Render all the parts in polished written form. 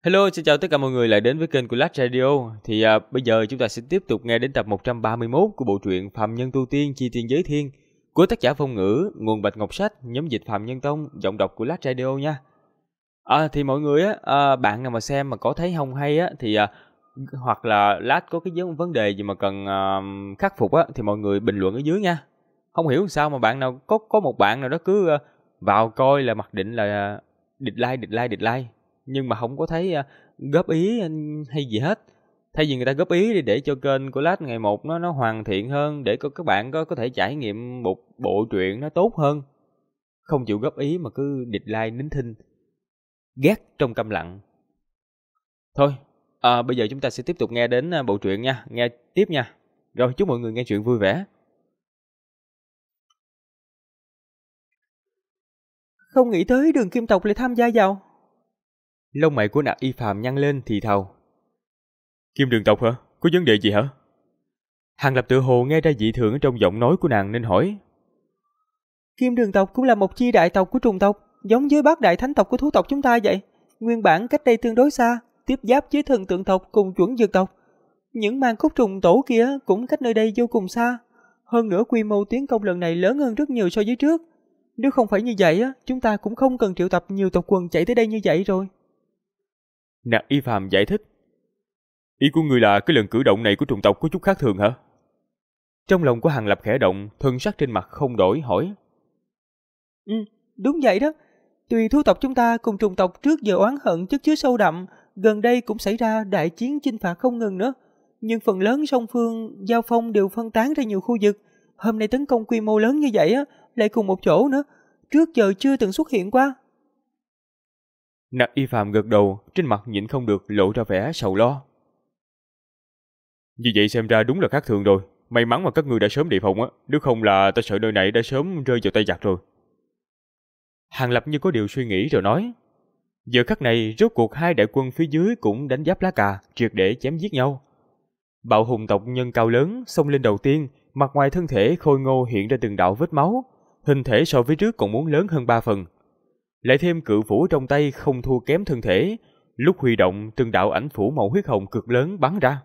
Hello, xin chào tất cả mọi người lại đến với kênh của Lách Radio. Bây giờ chúng ta sẽ tiếp tục nghe đến tập 131 của bộ truyện Phàm Nhân Tu Tiên Chi Tiên Giới Thiên của tác giả Phong Ngữ, nguồn Bạch Ngọc Sách, nhóm dịch Phàm Nhân Tông, giọng đọc của Lách Radio nha. Thì mọi người bạn nào mà xem mà có thấy không hay hoặc là Lách có cái vấn đề gì mà cần khắc phục thì mọi người bình luận ở dưới nha. Không hiểu sao mà bạn nào có một bạn nào đó cứ vào coi là mặc định là địch like nhưng mà không có thấy góp ý hay gì hết. Thay vì người ta góp ý để cho kênh của Lách ngày một nó hoàn thiện hơn, để các bạn có thể trải nghiệm một bộ truyện nó tốt hơn. Không chịu góp ý mà cứ like nín thinh, ghét trong câm lặng. Thôi, bây giờ chúng ta sẽ tiếp tục nghe đến bộ truyện nha, nghe tiếp nha. Rồi, chúc mọi người nghe chuyện vui vẻ. Không nghĩ tới Đường Kim tộc lại tham gia vào. Lông mày của Nạp Y Phàm nhăn lên thì thào. Kim Đường tộc hả? Có vấn đề gì hả? Hàng Lập tự hồ nghe ra dị thường ở trong giọng nói của nàng nên hỏi. Kim Đường tộc cũng là một chi đại tộc của trùng tộc, giống với bát đại thánh tộc của thú tộc chúng ta vậy. Nguyên bản cách đây tương đối xa, tiếp giáp với thần tượng tộc cùng chuẩn dược tộc. Những màn khúc trùng tổ kia cũng cách nơi đây vô cùng xa. Hơn nữa quy mô tiến công lần này lớn hơn rất nhiều so với trước. Nếu không phải như vậy chúng ta cũng không cần triệu tập nhiều tộc quần chạy tới đây như vậy rồi. Nạp Y Phàm giải thích. Ý của ngươi là cái lần cử động này của trùng tộc có chút khác thường hả? Trong lòng của Hàng Lập khẽ động, thân sắc trên mặt không đổi, hỏi. Đúng vậy đó. Tuy thú tộc chúng ta cùng trùng tộc trước giờ oán hận chất chứa sâu đậm, gần đây cũng xảy ra đại chiến chinh phạt không ngừng nữa. Nhưng phần lớn song phương giao phong đều phân tán ra nhiều khu vực. Hôm nay tấn công quy mô lớn như vậy lại cùng một chỗ nữa, trước giờ chưa từng xuất hiện qua. Nạp Y Phàm gật đầu, trên mặt nhịn không được lộ ra vẻ sầu lo. Như vậy xem ra đúng là khác thường rồi. May mắn mà các ngươi đã sớm đề phòng nếu không là ta sợ nơi này đã sớm rơi vào tay giặc rồi. Hàng Lập như có điều suy nghĩ rồi nói. Giờ khắc này rốt cuộc hai đại quân phía dưới cũng đánh giáp lá cà, triệt để chém giết nhau. Bạo hùng tộc nhân cao lớn xông lên đầu tiên, mặt ngoài thân thể khôi ngô hiện ra từng đạo vết máu, hình thể so với trước còn muốn lớn hơn 3 phần. Lại thêm cự phủ trong tay không thua kém thân thể, lúc huy động từng đạo ảnh phủ màu huyết hồng cực lớn bắn ra.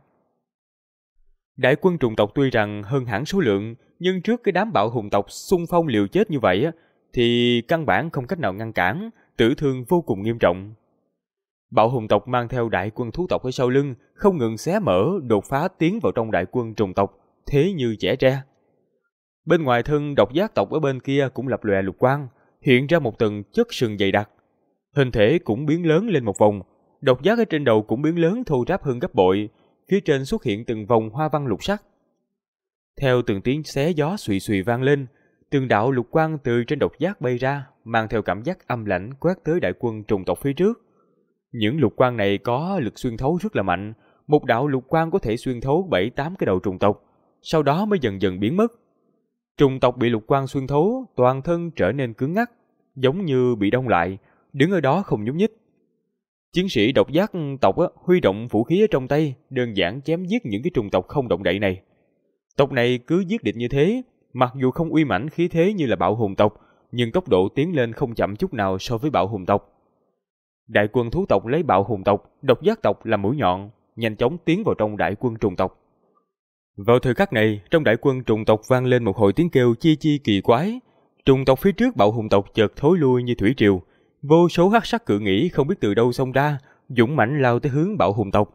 Đại quân trùng tộc tuy rằng hơn hẳn số lượng, nhưng trước cái đám bạo hùng tộc xung phong liều chết như vậy thì căn bản không cách nào ngăn cản, tử thương vô cùng nghiêm trọng. Bạo hùng tộc mang theo đại quân thú tộc ở sau lưng, không ngừng xé mở, đột phá tiến vào trong đại quân trùng tộc, thế như chẻ tre. Bên ngoài thân độc giác tộc ở bên kia cũng lập lòe lục quang, hiện ra một tầng chất sừng dày đặc. Hình thể cũng biến lớn lên một vòng, độc giác ở trên đầu cũng biến lớn thô ráp hơn gấp bội, phía trên xuất hiện từng vòng hoa văn lục sắc. Theo từng tiếng xé gió xùy xùy vang lên, từng đạo lục quang từ trên độc giác bay ra, mang theo cảm giác âm lãnh quét tới đại quân trùng tộc phía trước. Những lục quang này có lực xuyên thấu rất là mạnh, một đạo lục quang có thể xuyên thấu 7-8 cái đầu trùng tộc, sau đó mới dần dần biến mất. Trùng tộc bị lục quang xuyên thấu, toàn thân trở nên cứng ngắc, giống như bị đông lại, đứng ở đó không nhúc nhích. Chiến sĩ độc giác tộc huy động vũ khí ở trong tay, đơn giản chém giết những cái trùng tộc không động đậy này. Tộc này cứ giết địch như thế, mặc dù không uy mãnh khí thế như là bạo hùng tộc, nhưng tốc độ tiến lên không chậm chút nào so với bạo hùng tộc. Đại quân thú tộc lấy bạo hùng tộc, độc giác tộc làm mũi nhọn, nhanh chóng tiến vào trong đại quân trùng tộc. Vào thời khắc này, trong đại quân trùng tộc vang lên một hồi tiếng kêu chi chi kỳ quái. Trùng tộc phía trước bạo hùng tộc chợt thối lui như thủy triều, vô số hắc sắc cự nghĩ không biết từ đâu xông ra, dũng mãnh lao tới hướng bạo hùng tộc.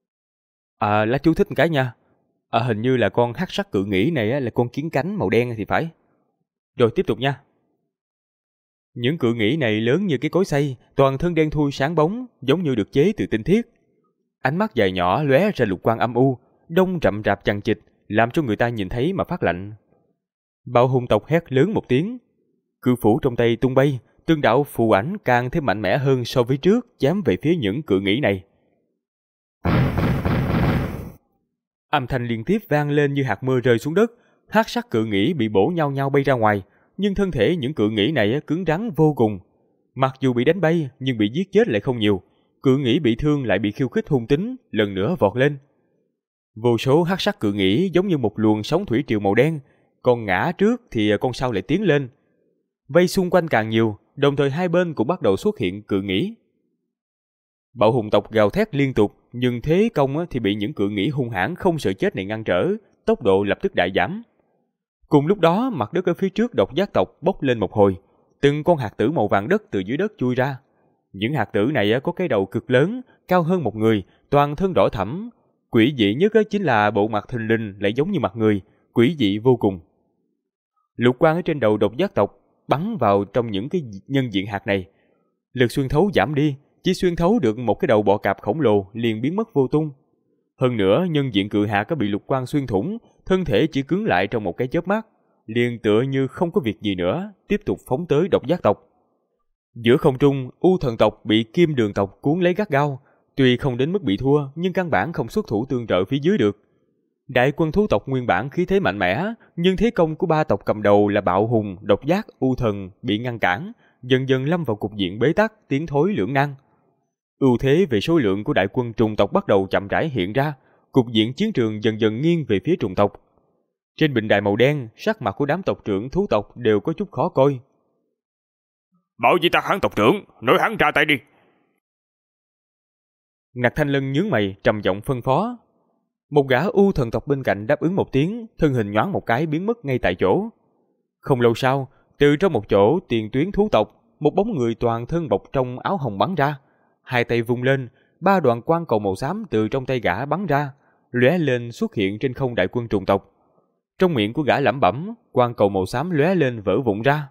Lá chú thích một cái nha. Hình như là con hắc sắc cự nghĩ này là con kiến cánh màu đen thì phải. Rồi tiếp tục nha. Những cự nghĩ này lớn như cái cối xay, toàn thân đen thui sáng bóng, giống như được chế từ tinh thiết. Ánh mắt dài nhỏ lóe ra lục quang âm u, đông rậm rạp chằng chịt, làm cho người ta nhìn thấy mà phát lạnh. Bạo hùng tộc hét lớn một tiếng, cự phủ trong tay tung bay, tương đạo phù ảnh càng thêm mạnh mẽ hơn so với trước, chém về phía những cự nghĩ này. Âm thanh liên tiếp vang lên như hạt mưa rơi xuống đất, hắc sắc cự nghĩ bị bổ nhau nhau bay ra ngoài, nhưng thân thể những cự nghĩ này cứng rắn vô cùng. Mặc dù bị đánh bay, nhưng bị giết chết lại không nhiều. Cự nghĩ bị thương lại bị khiêu khích hung tính, lần nữa vọt lên. Vô số hắc sắc cự nghĩ giống như một luồng sóng thủy triều màu đen, con ngã trước thì con sau lại tiến lên. Vây xung quanh càng nhiều, đồng thời hai bên cũng bắt đầu xuất hiện cự nghĩ. Bạo hùng tộc gào thét liên tục, nhưng thế công thì bị những cự nghĩ hung hãn không sợ chết này ngăn trở, tốc độ lập tức đại giảm. Cùng lúc đó, mặt đất ở phía trước độc giác tộc bốc lên một hồi, từng con hạt tử màu vàng đất từ dưới đất chui ra. Những hạt tử này có cái đầu cực lớn, cao hơn một người, toàn thân đỏ thẫm. Quỷ dị nhất chính là bộ mặt thình lình lại giống như mặt người, quỷ dị vô cùng. Lục quang ở trên đầu độc giác tộc bắn vào trong những cái nhân diện hạt này. Lực xuyên thấu giảm đi, chỉ xuyên thấu được một cái đầu bọ cạp khổng lồ liền biến mất vô tung. Hơn nữa, nhân diện cự hạt có bị lục quang xuyên thủng, thân thể chỉ cứng lại trong một cái chớp mắt, liền tựa như không có việc gì nữa, tiếp tục phóng tới độc giác tộc. Giữa không trung, U thần tộc bị Kim Đường tộc cuốn lấy gắt gao, tuy không đến mức bị thua, nhưng căn bản không xuất thủ tương trợ phía dưới được. Đại quân thú tộc nguyên bản khí thế mạnh mẽ, nhưng thế công của ba tộc cầm đầu là Bạo Hùng, Độc Giác, U Thần bị ngăn cản, dần dần lâm vào cục diện bế tắc, tiến thối lưỡng nan. Ưu thế về số lượng của đại quân trùng tộc bắt đầu chậm rãi hiện ra, cục diện chiến trường dần dần nghiêng về phía trùng tộc. Trên bình đài màu đen, sắc mặt của đám tộc trưởng thú tộc đều có chút khó coi. Bảo gì ta hắn tộc trưởng, nói hắn ra tay đi. Nặc Thanh Lân nhướng mày, trầm giọng phân phó. Một gã U thần tộc bên cạnh đáp ứng một tiếng, thân hình nhoáng một cái biến mất ngay tại chỗ. Không lâu sau, từ trong một chỗ tiền tuyến thú tộc, một bóng người toàn thân bọc trong áo hồng bắn ra. Hai tay vung lên, ba đoạn quang cầu màu xám từ trong tay gã bắn ra, lóe lên xuất hiện trên không đại quân trùng tộc. Trong miệng của gã lẩm bẩm, quang cầu màu xám lóe lên vỡ vụn ra.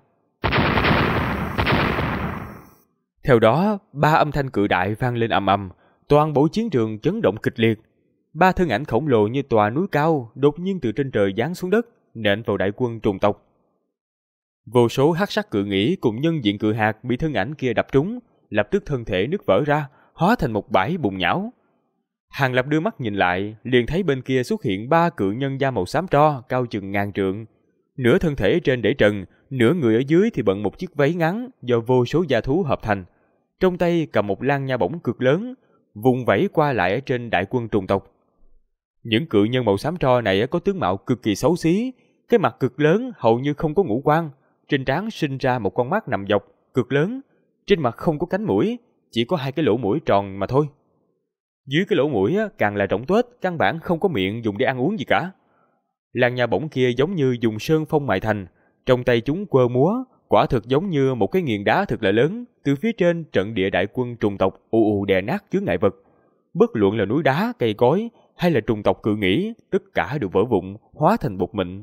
Theo đó, ba âm thanh cự đại vang lên ầm ầm, toàn bộ chiến trường chấn động kịch liệt. Ba thân ảnh khổng lồ như tòa núi cao đột nhiên từ trên trời giáng xuống đất, nện vào đại quân trùng tộc. Vô số hắc sắc cự nghĩ cùng nhân diện cự hạt bị thân ảnh kia đập trúng, lập tức thân thể nứt vỡ ra, hóa thành một bãi bùn nhão. Hàng Lập đưa mắt nhìn lại, liền thấy bên kia xuất hiện ba cự nhân da màu xám tro, cao chừng ngàn trượng. Nửa thân thể trên để trần, nửa người ở dưới thì bận một chiếc váy ngắn do vô số da thú hợp thành. Trong tay cầm một lan nha bổng cực lớn, vùng vẫy qua lại ở trên đại quân trùng tộc. Những cự nhân màu xám tro này có tướng mạo cực kỳ xấu xí, cái mặt cực lớn hầu như không có ngũ quan, trên trán sinh ra một con mắt nằm dọc cực lớn, trên mặt không có cánh mũi, chỉ có hai cái lỗ mũi tròn mà thôi. Dưới cái lỗ mũi càng là rỗng tuếch, căn bản không có miệng dùng để ăn uống gì cả. Lan nha bổng kia giống như dùng sơn phong mài thành, trong tay chúng quơ múa, quả thực giống như một cái nghiền đá thật là lớn, từ phía trên trận địa đại quân trùng tộc ù ù đè nát chướng ngại vật. Bất luận là núi đá, cây cối hay là trùng tộc cự nghĩ, tất cả đều vỡ vụn, hóa thành bột mịn.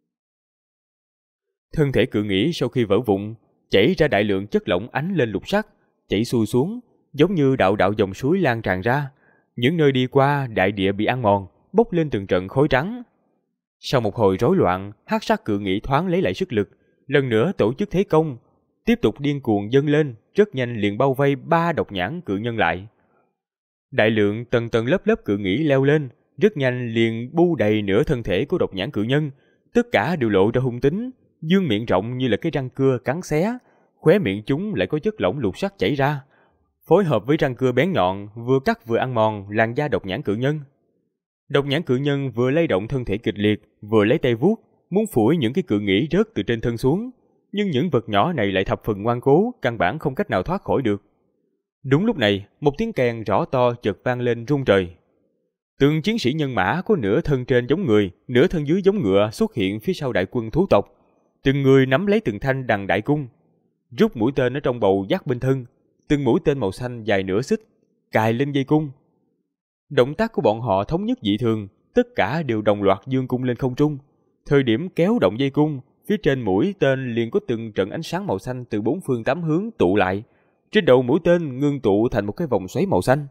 Thân thể cự nghĩ sau khi vỡ vụn, chảy ra đại lượng chất lỏng ánh lên lục sắc, chảy xuôi xuống, giống như đạo đạo dòng suối lan tràn ra. Những nơi đi qua, đại địa bị ăn mòn, bốc lên từng trận khói trắng. Sau một hồi rối loạn, hắc sắc cự nghĩ thoáng lấy lại sức lực, lần nữa tổ chức thế công, tiếp tục điên cuồng dâng lên, rất nhanh liền bao vây ba độc nhãn cự nhân lại. Đại lượng tầng tầng lớp lớp cự nghĩ leo lên, rất nhanh liền bu đầy nửa thân thể của độc nhãn cự nhân, tất cả đều lộ ra hung tính, dương miệng rộng như là cái răng cưa cắn xé, khóe miệng chúng lại có chất lỏng lục sắc chảy ra, phối hợp với răng cưa bén nhọn vừa cắt vừa ăn mòn làn da độc nhãn cự nhân. Độc nhãn cự nhân vừa lay động thân thể kịch liệt, vừa lấy tay vuốt, muốn phủi những cái cự nghĩ rớt từ trên thân xuống, nhưng những vật nhỏ này lại thập phần ngoan cố, căn bản không cách nào thoát khỏi được. Đúng lúc này, một tiếng kèn rõ to chợt vang lên rung trời. Từng chiến sĩ nhân mã có nửa thân trên giống người, nửa thân dưới giống ngựa xuất hiện phía sau đại quân thú tộc. Từng người nắm lấy từng thanh đằng đại cung, rút mũi tên ở trong bầu dắt bên thân, từng mũi tên màu xanh dài nửa xích, cài lên dây cung. Động tác của bọn họ thống nhất dị thường, tất cả đều đồng loạt giương cung lên không trung. Thời điểm kéo động dây cung, phía trên mũi tên liền có từng trận ánh sáng màu xanh từ bốn phương tám hướng tụ lại. Trên đầu mũi tên ngưng tụ thành một cái vòng xoáy màu xanh.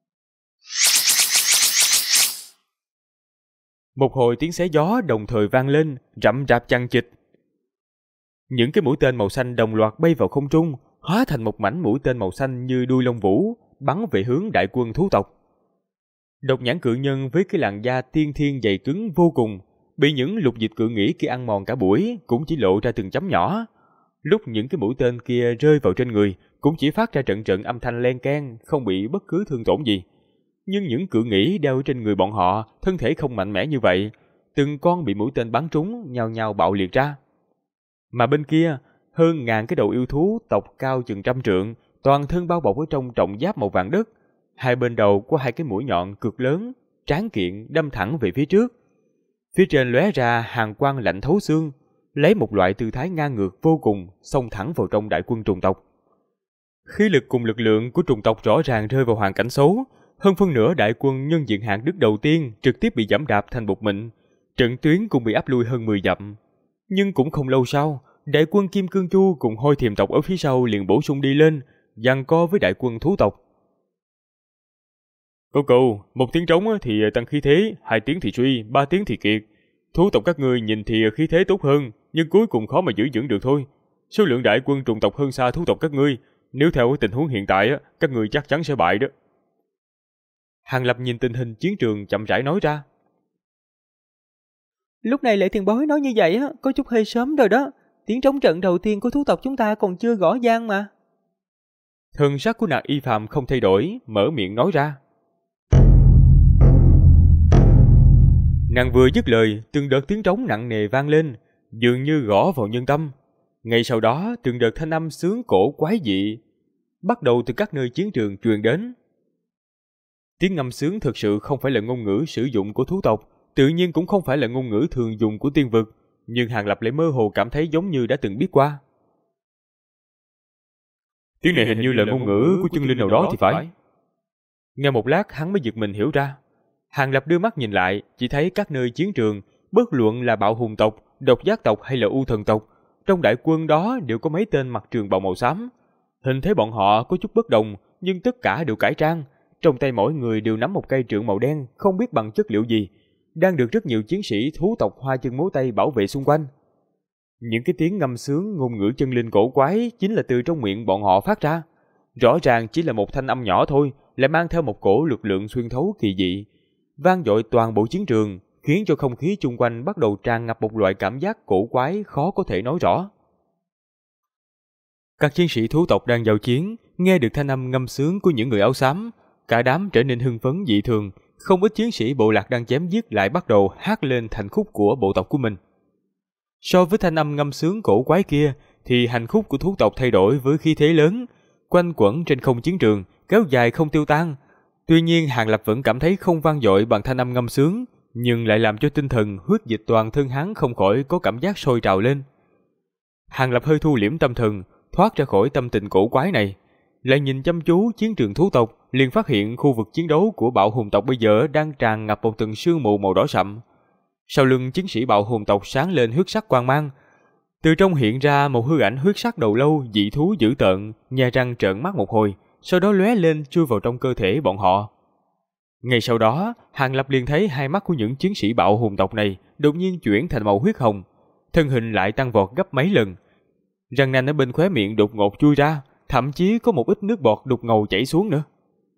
Một hồi tiếng xé gió đồng thời vang lên, rậm rạp chằng chịt. Những cái mũi tên màu xanh đồng loạt bay vào không trung, hóa thành một mảnh mũi tên màu xanh như đuôi lông vũ, bắn về hướng đại quân thú tộc. Độc nhãn cự nhân với cái làn da tiên thiên dày cứng vô cùng, bị những lục dịch cự nghĩ kia ăn mòn cả buổi, cũng chỉ lộ ra từng chấm nhỏ. Lúc những cái mũi tên kia rơi vào trên người, cũng chỉ phát ra trận trận âm thanh len keng, không bị bất cứ thương tổn gì. Nhưng những cự nghĩ đeo trên người bọn họ, thân thể không mạnh mẽ như vậy, từng con bị mũi tên bắn trúng, nhao nhao bạo liệt ra. Mà bên kia, hơn ngàn cái đầu yêu thú tộc cao chừng 100 trượng, toàn thân bao bọc ở trong trọng giáp màu vàng đất, Hai bên đầu có hai cái mũi nhọn cực lớn, tráng kiện đâm thẳng về phía trước. Phía trên lóe ra hàn quang lạnh thấu xương, lấy một loại tư thái ngang ngược vô cùng, xông thẳng vào trong đại quân trùng tộc. Khí lực cùng lực lượng của trùng tộc rõ ràng rơi vào hoàn cảnh xấu, hơn phân nửa đại quân nhân diện hạng Đức đầu tiên trực tiếp bị giẫm đạp thành bột mịn, trận tuyến cũng bị áp lui hơn 10 dặm. Nhưng cũng không lâu sau, đại quân Kim Cương Chu cùng Hôi Thiềm tộc ở phía sau liền bổ sung đi lên, giằng co với đại quân thú tộc. Cậu, một tiếng trống thì tăng khí thế, 2 tiếng thì suy, 3 tiếng thì kiệt. Thú tộc các ngươi nhìn thì khí thế tốt hơn, nhưng cuối cùng khó mà giữ vững được thôi. Số lượng đại quân trùng tộc hơn xa thú tộc các ngươi, nếu theo tình huống hiện tại các ngươi chắc chắn sẽ bại đó. Hàng Lập nhìn tình hình chiến trường chậm rãi nói ra. Lúc này Lệ Tiền Bối nói như vậy có chút hơi sớm rồi đó. Tiếng trống trận đầu tiên của thú tộc chúng ta còn chưa gõ vang mà. Thần sắc của nàng Y Phàm không thay đổi, mở miệng nói ra. Nàng vừa dứt lời, từng đợt tiếng trống nặng nề vang lên, dường như gõ vào nhân tâm. Ngay sau đó, từng đợt thanh âm xướng cổ quái dị bắt đầu từ các nơi chiến trường truyền đến. Tiếng ngâm sướng thực sự không phải là ngôn ngữ sử dụng của thú tộc, tự nhiên cũng không phải là ngôn ngữ thường dùng của tiên vực, nhưng Hàng Lập lại mơ hồ cảm thấy giống như đã từng biết qua. Tiếng này hình như là ngôn ngữ của chân linh nào đó thì phải. Nghe một lát hắn mới giật mình hiểu ra. Hàng Lập đưa mắt nhìn lại, chỉ thấy các nơi chiến trường, bất luận là bạo hùng tộc, độc giác tộc hay là u thần tộc, trong đại quân đó đều có mấy tên mặc trường bào màu xám. Hình thế bọn họ có chút bất đồng, nhưng tất cả đều cải trang. Trong tay mỗi người đều nắm một cây trượng màu đen, không biết bằng chất liệu gì, đang được rất nhiều chiến sĩ thú tộc hoa chân múa tay bảo vệ xung quanh. Những cái tiếng ngâm sướng ngôn ngữ chân linh cổ quái chính là từ trong miệng bọn họ phát ra. Rõ ràng chỉ là một thanh âm nhỏ thôi, lại mang theo một cổ lực lượng xuyên thấu kỳ dị, vang dội toàn bộ chiến trường, khiến cho không khí chung quanh bắt đầu tràn ngập một loại cảm giác cổ quái khó có thể nói rõ. Các chiến sĩ thú tộc đang giao chiến, nghe được thanh âm ngâm sướng của những người áo xám, cả đám trở nên hưng phấn dị thường. Không ít chiến sĩ bộ lạc đang chém giết lại bắt đầu hát lên thành khúc của bộ tộc của mình. So với thanh âm ngâm sướng cổ quái kia, thì hành khúc của thú tộc thay đổi với khí thế lớn, quanh quẩn trên không chiến trường, kéo dài không tiêu tan. Tuy nhiên Hàng Lập vẫn cảm thấy không vang dội bằng thanh âm ngâm sướng, nhưng lại làm cho tinh thần huyết dịch toàn thân hắn không khỏi có cảm giác sôi trào lên. Hàng Lập hơi thu liễm tâm thần, thoát ra khỏi tâm tình cổ quái này, lại nhìn chăm chú chiến trường thú tộc, liền phát hiện khu vực chiến đấu của bạo hùng tộc bây giờ đang tràn ngập một tầng sương mù màu đỏ sậm. Sau lưng chiến sĩ bạo hùng tộc sáng lên huyết sắc quang mang, từ trong hiện ra một hư ảnh huyết sắc đầu lâu dị thú dữ tợn, nhe răng trợn mắt một hồi, sau đó lóe lên chui vào trong cơ thể bọn họ. Ngay sau đó, Hàng Lập liền thấy hai mắt của những chiến sĩ bạo hùng tộc này đột nhiên chuyển thành màu huyết hồng, thân hình lại tăng vọt gấp mấy lần. Răng nanh ở bên khóe miệng đột ngột chui ra, thậm chí có một ít nước bọt đục ngầu chảy xuống nữa.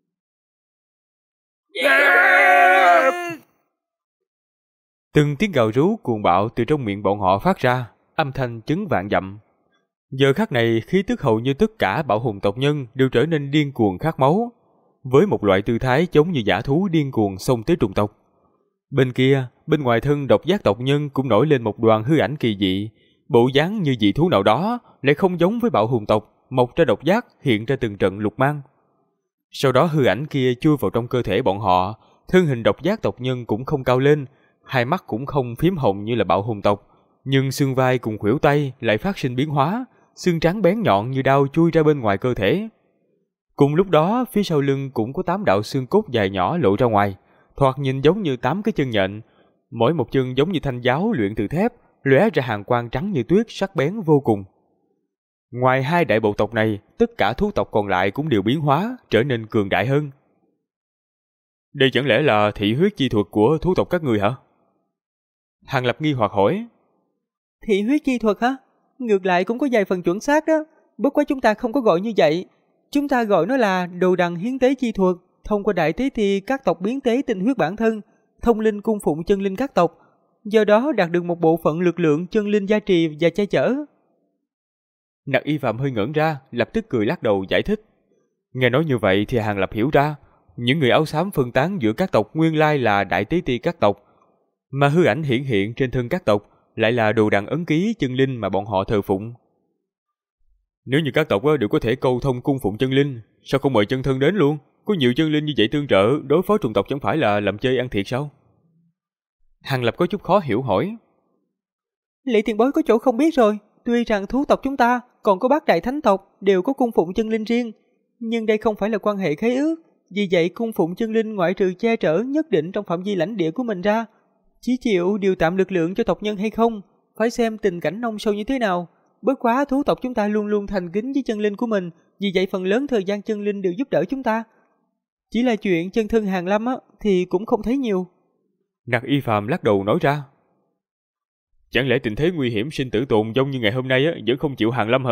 Từng tiếng gào rú cuồng bạo từ trong miệng bọn họ phát ra, âm thanh chấn vạn dặm. Giờ khắc này, khí tức hầu như tất cả bạo hùng tộc nhân đều trở nên điên cuồng khát máu, với một loại tư thái giống như dã thú điên cuồng xông tới trùng tộc. Bên kia, bên ngoài thân độc giác tộc nhân cũng nổi lên một đoàn hư ảnh kỳ dị, bộ dáng như dị thú nào đó, lại không giống với bạo hùng tộc, mọc ra độc giác hiện ra từng trận lục mang. Sau đó hư ảnh kia chui vào trong cơ thể bọn họ, thân hình độc giác tộc nhân cũng không cao lên, hai mắt cũng không phím hồng như là bạo hùng tộc, nhưng xương vai cùng khuỷu tay lại phát sinh biến hóa, xương trắng bén nhọn như đao chui ra bên ngoài cơ thể. Cùng lúc đó, phía sau lưng cũng có 8 đạo xương cốt dài nhỏ lộ ra ngoài, thoạt nhìn giống như 8 cái chân nhện, mỗi một chân giống như thanh giáo luyện từ thép, lóe ra hàn quang trắng như tuyết, sắc bén vô cùng. Ngoài hai đại bộ tộc này, tất cả thú tộc còn lại cũng đều biến hóa, trở nên cường đại hơn. Đây chẳng lẽ là thị huyết chi thuật của thú tộc các người hả? Hàng Lập nghi hoặc hỏi. Thị huyết chi thuật hả? Ngược lại cũng có vài phần chuẩn xác đó, bất quá chúng ta không có gọi như vậy. Chúng ta gọi nó là đồ đằng hiến tế chi thuật, thông qua đại tế thì các tộc biến tế tinh huyết bản thân, thông linh cung phụng chân linh các tộc, do đó đạt được một bộ phận lực lượng chân linh gia trì và che chở. Nặc Y Phạm hơi ngẩn ra, lập tức cười lắc đầu giải thích. Nghe nói như vậy thì Hàng Lập hiểu ra, những người áo xám phân tán giữa các tộc nguyên lai là đại tế ti các tộc, mà hư ảnh hiển hiện trên thân các tộc lại là đồ đằng ấn ký chân linh mà bọn họ thờ phụng. Nếu như các tộc đều có thể câu thông cung phụng chân linh, sao không mời chân thân đến luôn, Có nhiều chân linh như vậy tương trợ, đối phó trùng tộc chẳng phải là làm chơi ăn thiệt sao? Hàng Lập có chút khó hiểu hỏi. Lý tiền bối có chỗ không biết rồi. Tuy rằng thú tộc chúng ta còn có bát đại thánh tộc đều có cung phụng chân linh riêng, nhưng đây không phải là quan hệ khế ước. Vì vậy cung phụng chân linh ngoại trừ che chở nhất định trong phạm vi lãnh địa của mình ra, chỉ chịu điều tạm lực lượng cho tộc nhân hay không, phải xem tình cảnh nông sâu như thế nào. Bất quá thú tộc chúng ta luôn luôn thành kính với chân linh của mình, vì vậy phần lớn thời gian chân linh đều giúp đỡ chúng ta. Chỉ là chuyện chân thân Hàng Lâm thì cũng không thấy nhiều. Nặc Y Phàm lắc đầu nói ra. Chẳng lẽ tình thế nguy hiểm sinh tử tồn vong như ngày hôm nay vẫn không chịu Hàng Lâm hả?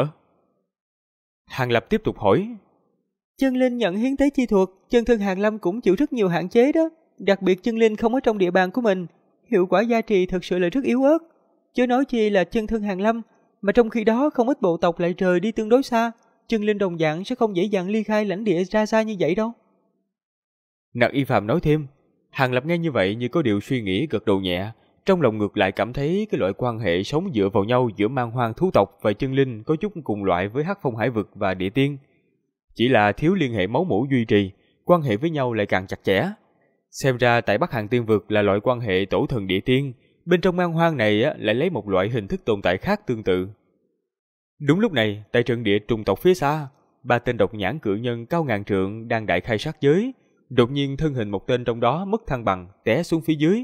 Hàng Lập tiếp tục hỏi. Chân linh nhận hiến tế chi thuật, chân thân Hàng Lâm cũng chịu rất nhiều hạn chế đó. Đặc biệt chân linh không ở trong địa bàn của mình, hiệu quả gia trì thật sự là rất yếu ớt. Chớ nói chi là chân thân Hàng Lâm, mà trong khi đó không ít bộ tộc lại rời đi tương đối xa. Chân linh đồng dạng sẽ không dễ dàng ly khai lãnh địa ra xa như vậy đâu. Nặc Y Phàm nói thêm. Hàng Lập nghe như vậy như có điều suy nghĩ, gật đầu nhẹ. Trong lòng ngược lại cảm thấy cái loại quan hệ sống dựa vào nhau giữa man hoang thú tộc và chân linh có chút cùng loại với Hắc Phong Hải Vực và Địa Tiên. Chỉ là thiếu liên hệ máu mủ duy trì, quan hệ với nhau lại càng chặt chẽ. Xem ra tại Bắc Hàng Tiên Vực là loại quan hệ tổ thần địa tiên, bên trong man hoang này lại lấy một loại hình thức tồn tại khác tương tự. Đúng lúc này, tại trận địa trùng tộc phía xa, 3 tên độc nhãn cự nhân cao ngàn trượng đang đại khai sát giới. Đột nhiên thân hình một tên trong đó mất thăng bằng, té xuống phía dưới.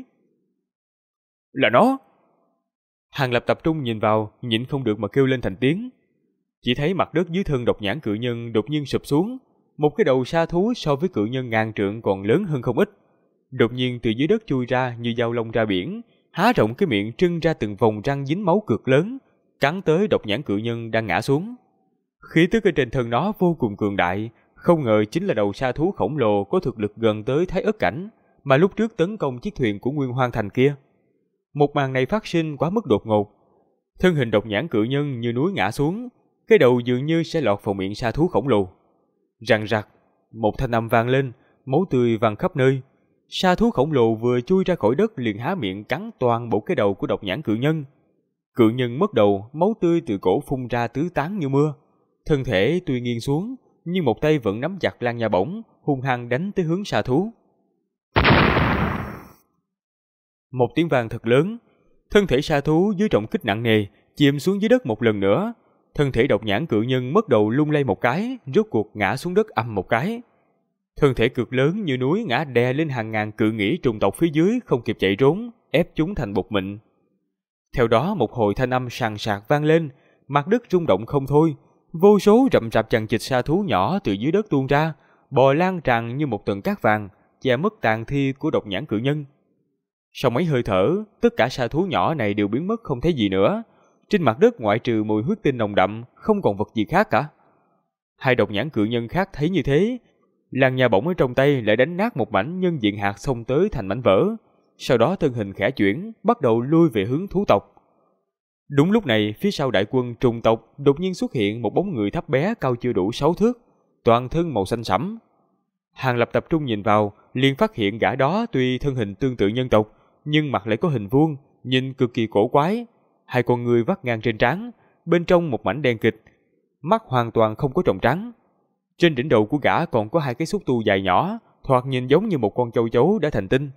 Là nó! Hàng Lập tập trung nhìn vào, nhịn không được mà kêu lên thành tiếng. Chỉ thấy mặt đất dưới thân độc nhãn cự nhân đột nhiên sụp xuống, một cái đầu sa thú so với cự nhân ngàn trượng còn lớn hơn không ít. Đột nhiên từ dưới đất chui ra như dao long ra biển, há rộng cái miệng trưng ra từng vòng răng dính máu cực lớn, cắn tới độc nhãn cự nhân đang ngã xuống. Khí tức ở trên thân nó vô cùng cường đại, không ngờ chính là đầu sa thú khổng lồ có thực lực gần tới Thái Ức cảnh, mà lúc trước tấn công chiếc thuyền của Nguyên Hoang Thành kia. Một màn này phát sinh quá mức đột ngột. Thân hình độc nhãn cự nhân như núi ngã xuống, cái đầu dường như sẽ lọt vào miệng sa thú khổng lồ. Răng rặc, một thanh âm vang lên, máu tươi văng khắp nơi. Sa thú khổng lồ vừa chui ra khỏi đất liền há miệng cắn toàn bộ cái đầu của độc nhãn cự nhân. Cự nhân mất đầu, máu tươi từ cổ phun ra tứ tán như mưa. Thân thể tuy nghiêng xuống, nhưng một tay vẫn nắm chặt lan nha bổng, hung hăng đánh tới hướng sa thú. Một tiếng vang thật lớn, thân thể sa thú dưới trọng kích nặng nề chìm xuống dưới đất một lần nữa. Thân thể độc nhãn cự nhân mất đầu lung lay một cái, rốt cuộc ngã xuống đất ầm một cái. Thân thể cực lớn như núi ngã đè lên hàng ngàn cự nghĩ trùng tộc phía dưới không kịp chạy trốn, ép chúng thành bột mịn. Theo đó một hồi thanh âm sàn sạc vang lên, mặt đất rung động không thôi. Vô số rậm rạp chằng chịt sa thú nhỏ từ dưới đất tuôn ra, bò lan tràn như một tầng cát vàng, che mất tàn thi của độc nhãn cự nhân. Sau mấy hơi thở, tất cả sa thú nhỏ này đều biến mất không thấy gì nữa. Trên mặt đất ngoại trừ mùi huyết tinh nồng đậm, không còn vật gì khác cả. Hai độc nhãn cự nhân khác thấy như thế, làn nhà bổng ở trong tay lại đánh nát một mảnh nhân diện hạt xông tới thành mảnh vỡ. Sau đó thân hình khẽ chuyển, bắt đầu lui về hướng thú tộc. Đúng lúc này, phía sau đại quân trùng tộc đột nhiên xuất hiện một bóng người thấp bé cao chưa đủ 6 thước, toàn thân màu xanh sẫm. Hàng Lập tập trung nhìn vào, liền phát hiện gã đó tuy thân hình tương tự nhân tộc, nhưng mặt lại có hình vuông, nhìn cực kỳ cổ quái. Hai con người vắt ngang trên trán, bên trong một mảnh đen kịt, mắt hoàn toàn không có tròng trắng. Trên đỉnh đầu của gã còn có hai cái xúc tu dài nhỏ, thoạt nhìn giống như một con châu chấu đã thành tinh.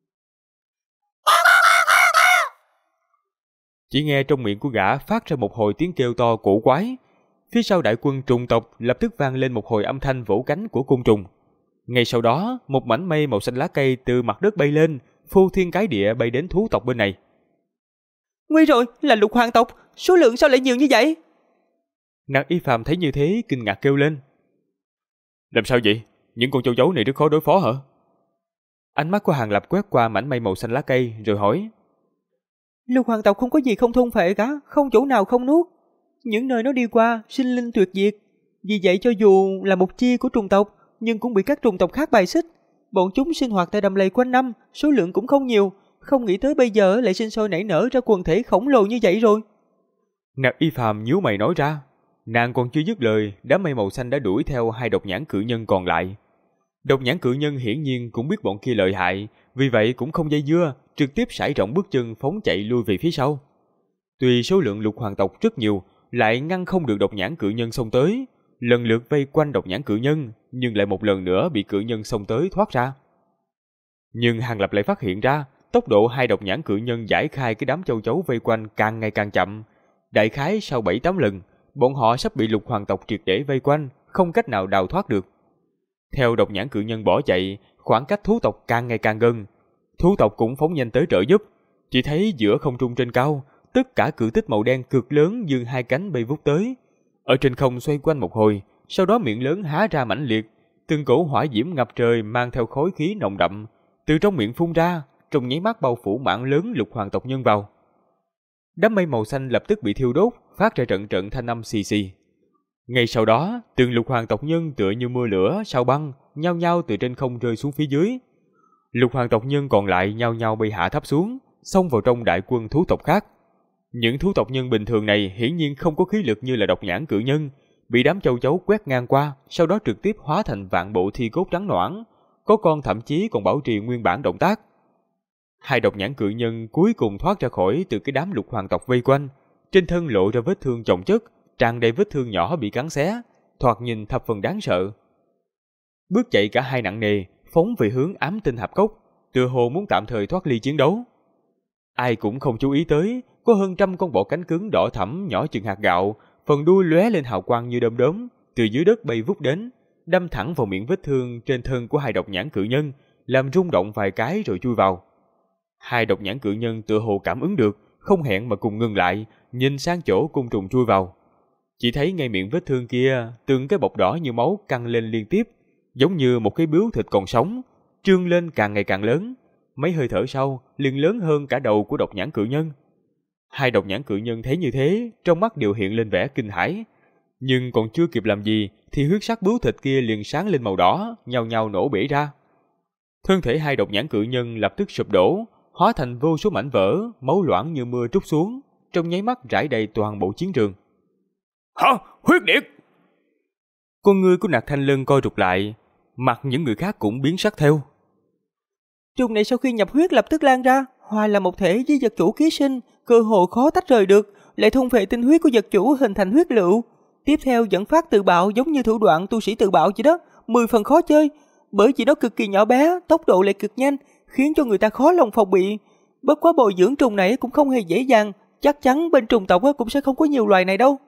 Chỉ nghe trong miệng của gã phát ra một hồi tiếng kêu to cổ quái. Phía sau đại quân trùng tộc lập tức vang lên một hồi âm thanh vỗ cánh của côn trùng. Ngay sau đó, một mảnh mây màu xanh lá cây từ mặt đất bay lên, phô thiên cái địa bay đến thú tộc bên này. Nguy rồi, là Lục Hoàng tộc, số lượng sao lại nhiều như vậy? Nặc Y Phàm thấy như thế kinh ngạc kêu lên. Làm sao vậy? Những con châu chấu này rất khó đối phó hả? Ánh mắt của Hàng Lập quét qua mảnh mây màu xanh lá cây rồi hỏi. Lục Hoàng tộc không có gì không thôn phệ cả, không chỗ nào không nuốt. Những nơi nó đi qua, sinh linh tuyệt diệt. Vì vậy cho dù là một chi của trùng tộc, nhưng cũng bị các trùng tộc khác bài xích. Bọn chúng sinh hoạt tại đầm lầy quanh năm, số lượng cũng không nhiều. Không nghĩ tới bây giờ lại sinh sôi nảy nở ra quần thể khổng lồ như vậy rồi. Nặc Y Phàm nhíu mày nói ra. Nàng còn chưa dứt lời, đám mây màu xanh đã đuổi theo hai độc nhãn cự nhân còn lại. Độc nhãn cự nhân hiển nhiên cũng biết bọn kia lợi hại, vì vậy cũng không dây dưa, trực tiếp sải rộng bước chân phóng chạy lui về phía sau. Tuy số lượng Lục Hoàng tộc rất nhiều, lại ngăn không được độc nhãn cự nhân xông tới. lần lượt vây quanh độc nhãn cự nhân, nhưng lại một lần nữa bị cự nhân xông tới thoát ra. Nhưng Hàng Lập lại phát hiện ra, tốc độ hai độc nhãn cự nhân giải khai cái đám châu chấu vây quanh càng ngày càng chậm. Đại khái sau 7-8 lần, bọn họ sắp bị Lục Hoàng tộc triệt để vây quanh, không cách nào đào thoát được. Theo độc nhãn cự nhân bỏ chạy, khoảng cách thú tộc càng ngày càng gần. Thú tộc cũng phóng nhanh tới trợ giúp. Chỉ thấy giữa không trung trên cao, tất cả cự tích màu đen cực lớn giương hai cánh bay vút tới. Ở trên không xoay quanh một hồi, sau đó miệng lớn há ra mãnh liệt, từng cổ hỏa diễm ngập trời mang theo khói khí nồng đậm, từ trong miệng phun ra, trong nháy mắt bao phủ mảng lớn Lục Hoàng tộc nhân vào. Đám mây màu xanh lập tức bị thiêu đốt, phát ra trận trận thanh âm xì xì. Ngay sau đó, từng Lục Hoàng tộc nhân tựa như mưa lửa, sao băng, nhao nhao từ trên không rơi xuống phía dưới. Lục Hoàng tộc nhân còn lại nhao nhao bị hạ thấp xuống, xông vào trong đại quân thú tộc khác. Những thú tộc nhân bình thường này hiển nhiên không có khí lực như là độc nhãn cự nhân, bị đám châu chấu quét ngang qua, sau đó trực tiếp hóa thành vạn bộ thi cốt trắng nõn, có con thậm chí còn bảo trì nguyên bản động tác. Hai độc nhãn cự nhân cuối cùng thoát ra khỏi từ cái đám Lục Hoàng tộc vây quanh, trên thân lộ ra vết thương chồng chất, tràn đầy vết thương nhỏ bị cắn xé, thoạt nhìn thập phần đáng sợ. Bước chạy cả hai nặng nề, phóng về hướng ám tinh hạp cốc, tựa hồ muốn tạm thời thoát ly chiến đấu. Ai cũng không chú ý tới, có hơn 100 con bọ cánh cứng đỏ thẫm nhỏ chừng hạt gạo, phần đuôi lóe lên hào quang như đom đóm, từ dưới đất bay vút đến, đâm thẳng vào miệng vết thương trên thân của hai độc nhãn cự nhân, làm rung động vài cái rồi chui vào. Hai độc nhãn cự nhân tựa hồ cảm ứng được, không hẹn mà cùng ngừng lại, nhìn sang chỗ côn trùng chui vào. Chỉ thấy ngay miệng vết thương kia, từng cái bọt đỏ như máu căng lên liên tiếp, giống như một cái bướu thịt còn sống, trương lên càng ngày càng lớn. Mấy hơi thở sau, liền lớn hơn cả đầu của độc nhãn cự nhân. Hai độc nhãn cự nhân thấy như thế, trong mắt đều hiện lên vẻ kinh hãi. Nhưng còn chưa kịp làm gì, thì huyết sắc bướu thịt kia liền sáng lên màu đỏ, nhao nhao nổ bể ra. Thân thể hai độc nhãn cự nhân lập tức sụp đổ, hóa thành vô số mảnh vỡ, máu loãng như mưa trút xuống, trong nháy mắt rải đầy toàn bộ chiến trường. Hả? Huyết điệt! Con ngươi của Nạc Thanh Lân coi rụt lại, mặt những người khác cũng biến sắc theo. Trùng này sau khi nhập huyết lập tức lan ra, hòa là một thể với vật chủ ký sinh, cơ hội khó tách rời được, lại thôn phệ tinh huyết của vật chủ hình thành huyết lựu. Tiếp theo dẫn phát tự bạo giống như thủ đoạn tu sĩ tự bạo vậy đó, 10 phần khó chơi, bởi vì nó cực kỳ nhỏ bé, tốc độ lại cực nhanh, khiến cho người ta khó lòng phòng bị. Bất quá bồi dưỡng trùng này cũng không hề dễ dàng, chắc chắn bên trùng tộc cũng sẽ không có nhiều loài này đâu.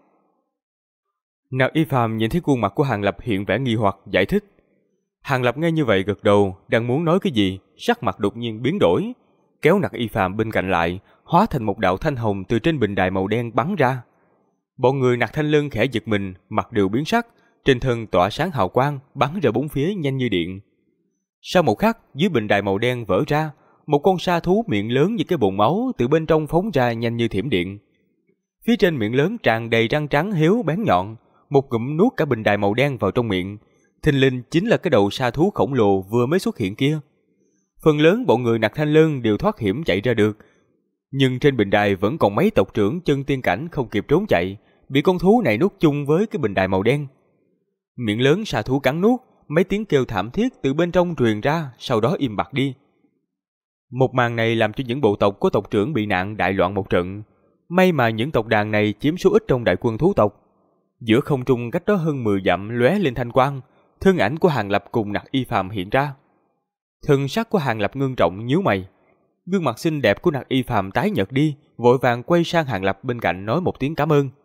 Nạp Y Phàm nhìn thấy khuôn mặt của Hàng Lập hiện vẻ nghi hoặc, giải thích. Hàng Lập nghe như vậy gật đầu, đang muốn nói cái gì, sắc mặt đột nhiên biến đổi, kéo Nạp Y Phàm bên cạnh lại, hóa thành một đạo thanh hồng từ trên bình đài màu đen bắn ra. Bọn người Nạp Thanh Lân khẽ giật mình, mặt đều biến sắc, trên thân tỏa sáng hào quang, bắn ra bốn phía nhanh như điện. Sau một khắc, dưới bình đài màu đen vỡ ra, một con sa thú miệng lớn như cái bồn máu từ bên trong phóng ra nhanh như thiểm điện. Phía trên miệng lớn tràn đầy răng trắng hiếu bén nhọn, một ngụm nuốt cả bình đài màu đen vào trong miệng. Thình lình chính là cái đầu sa thú khổng lồ vừa mới xuất hiện kia. Phần lớn bọn người Nạp Thanh Lân đều thoát hiểm chạy ra được, nhưng trên bình đài vẫn còn mấy tộc trưởng chân tiên cảnh không kịp trốn chạy, bị con thú này nuốt chung với cái bình đài màu đen. Miệng lớn sa thú cắn nuốt, mấy tiếng kêu thảm thiết từ bên trong truyền ra, sau đó im bặt đi. Một màn này làm cho những bộ tộc có tộc trưởng bị nạn đại loạn một trận. May mà những tộc đàn này chiếm số ít trong đại quân thú tộc. Giữa không trung cách đó hơn 10 dặm lóe lên thanh quang, thân ảnh của Hàng Lập cùng Nặc Y Phàm hiện ra. Thân sắc của Hàng Lập ngưng trọng nhíu mày. Gương mặt xinh đẹp của Nặc Y Phàm tái nhợt đi, vội vàng quay sang Hàng Lập bên cạnh nói một tiếng cảm ơn.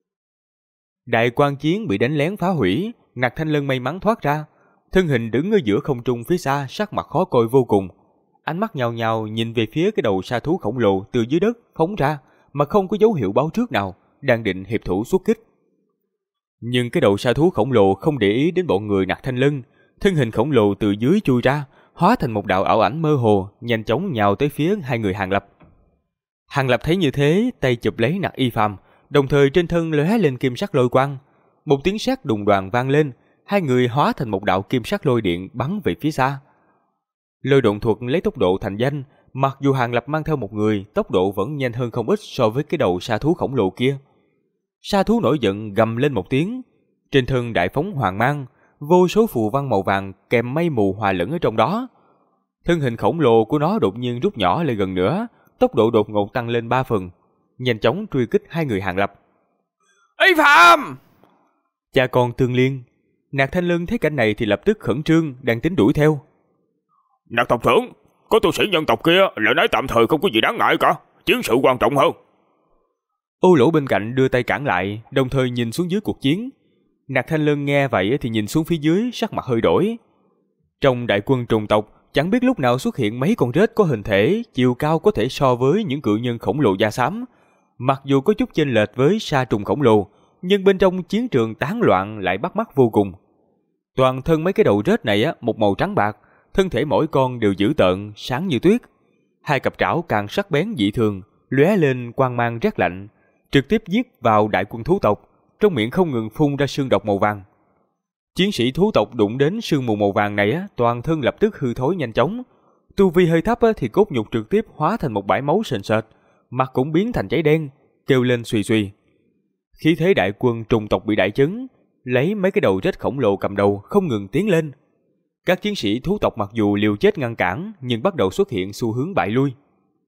Đại quan chiến bị đánh lén phá hủy, Nặc Thanh Lân may mắn thoát ra, thân hình đứng ở giữa không trung phía xa, sắc mặt khó coi vô cùng. Ánh mắt nhào nhào nhìn về phía cái đầu sa thú khổng lồ từ dưới đất phóng ra, mà không có dấu hiệu báo trước nào, đang định hiệp thủ xuất kích. Nhưng cái đầu sa thú khổng lồ không để ý đến bọn người Nặc Thanh Lân, thân hình khổng lồ từ dưới chui ra, hóa thành một đạo ảo ảnh mơ hồ, nhanh chóng nhào tới phía hai người Hàng Lập. Hàng Lập thấy như thế, tay chụp lấy Nặc Y Phàm, đồng thời trên thân lóe lên kim sắc lôi quang. Một tiếng sét đùng đoàng vang lên, hai người hóa thành một đạo kim sắc lôi điện bắn về phía xa. Lôi độn thuật lấy tốc độ thành danh, mặc dù Hàng Lập mang theo một người, tốc độ vẫn nhanh hơn không ít so với cái đầu sa thú khổng lồ kia. Sa thú nổi giận gầm lên một tiếng, trên thân đại phóng hoàng mang, vô số phù văn màu vàng kèm mây mù hòa lẫn ở trong đó. Thân hình khổng lồ của nó đột nhiên rút nhỏ lại gần nữa, tốc độ đột ngột tăng lên 3 phần, nhanh chóng truy kích hai người Hàng Lập. Y Phàm! Cha con tương liên. Nạc Thanh Lân thấy cảnh này thì lập tức khẩn trương, đang tính đuổi theo. Nạc tộc trưởng, có tu sĩ nhân tộc kia, lời nói tạm thời không có gì đáng ngại cả, chiến sự quan trọng hơn. Ô Lỗ bên cạnh đưa tay cản lại, đồng thời nhìn xuống dưới cuộc chiến. Nạc Thanh Lân nghe vậy thì nhìn xuống phía dưới, sắc mặt hơi đổi. Trong đại quân trùng tộc, chẳng biết lúc nào xuất hiện mấy con rết có hình thể, chiều cao có thể so với những cự nhân khổng lồ da xám. Mặc dù có chút chênh lệch với sa trùng khổng lồ, nhưng bên trong chiến trường tán loạn lại bắt mắt vô cùng. Toàn thân mấy cái đầu rết này một màu trắng bạc, thân thể mỗi con đều dữ tợn, sáng như tuyết. Hai cặp trảo càng sắc bén dị thường, lóe lên quang mang rét lạnh, trực tiếp giết vào đại quân thú tộc, trong miệng không ngừng phun ra sương độc màu vàng. Chiến sĩ thú tộc đụng đến sương mù màu vàng này toàn thân lập tức hư thối nhanh chóng. Tu vi hơi thấp thì cốt nhục trực tiếp hóa thành một bãi máu sền sệt, mặt cũng biến thành cháy đen, kêu lên suy suy. Khí thế đại quân trùng tộc bị đại chấn, lấy mấy cái đầu rết khổng lồ cầm đầu không ngừng tiến lên. Các chiến sĩ thú tộc mặc dù liều chết ngăn cản, nhưng bắt đầu xuất hiện xu hướng bại lui.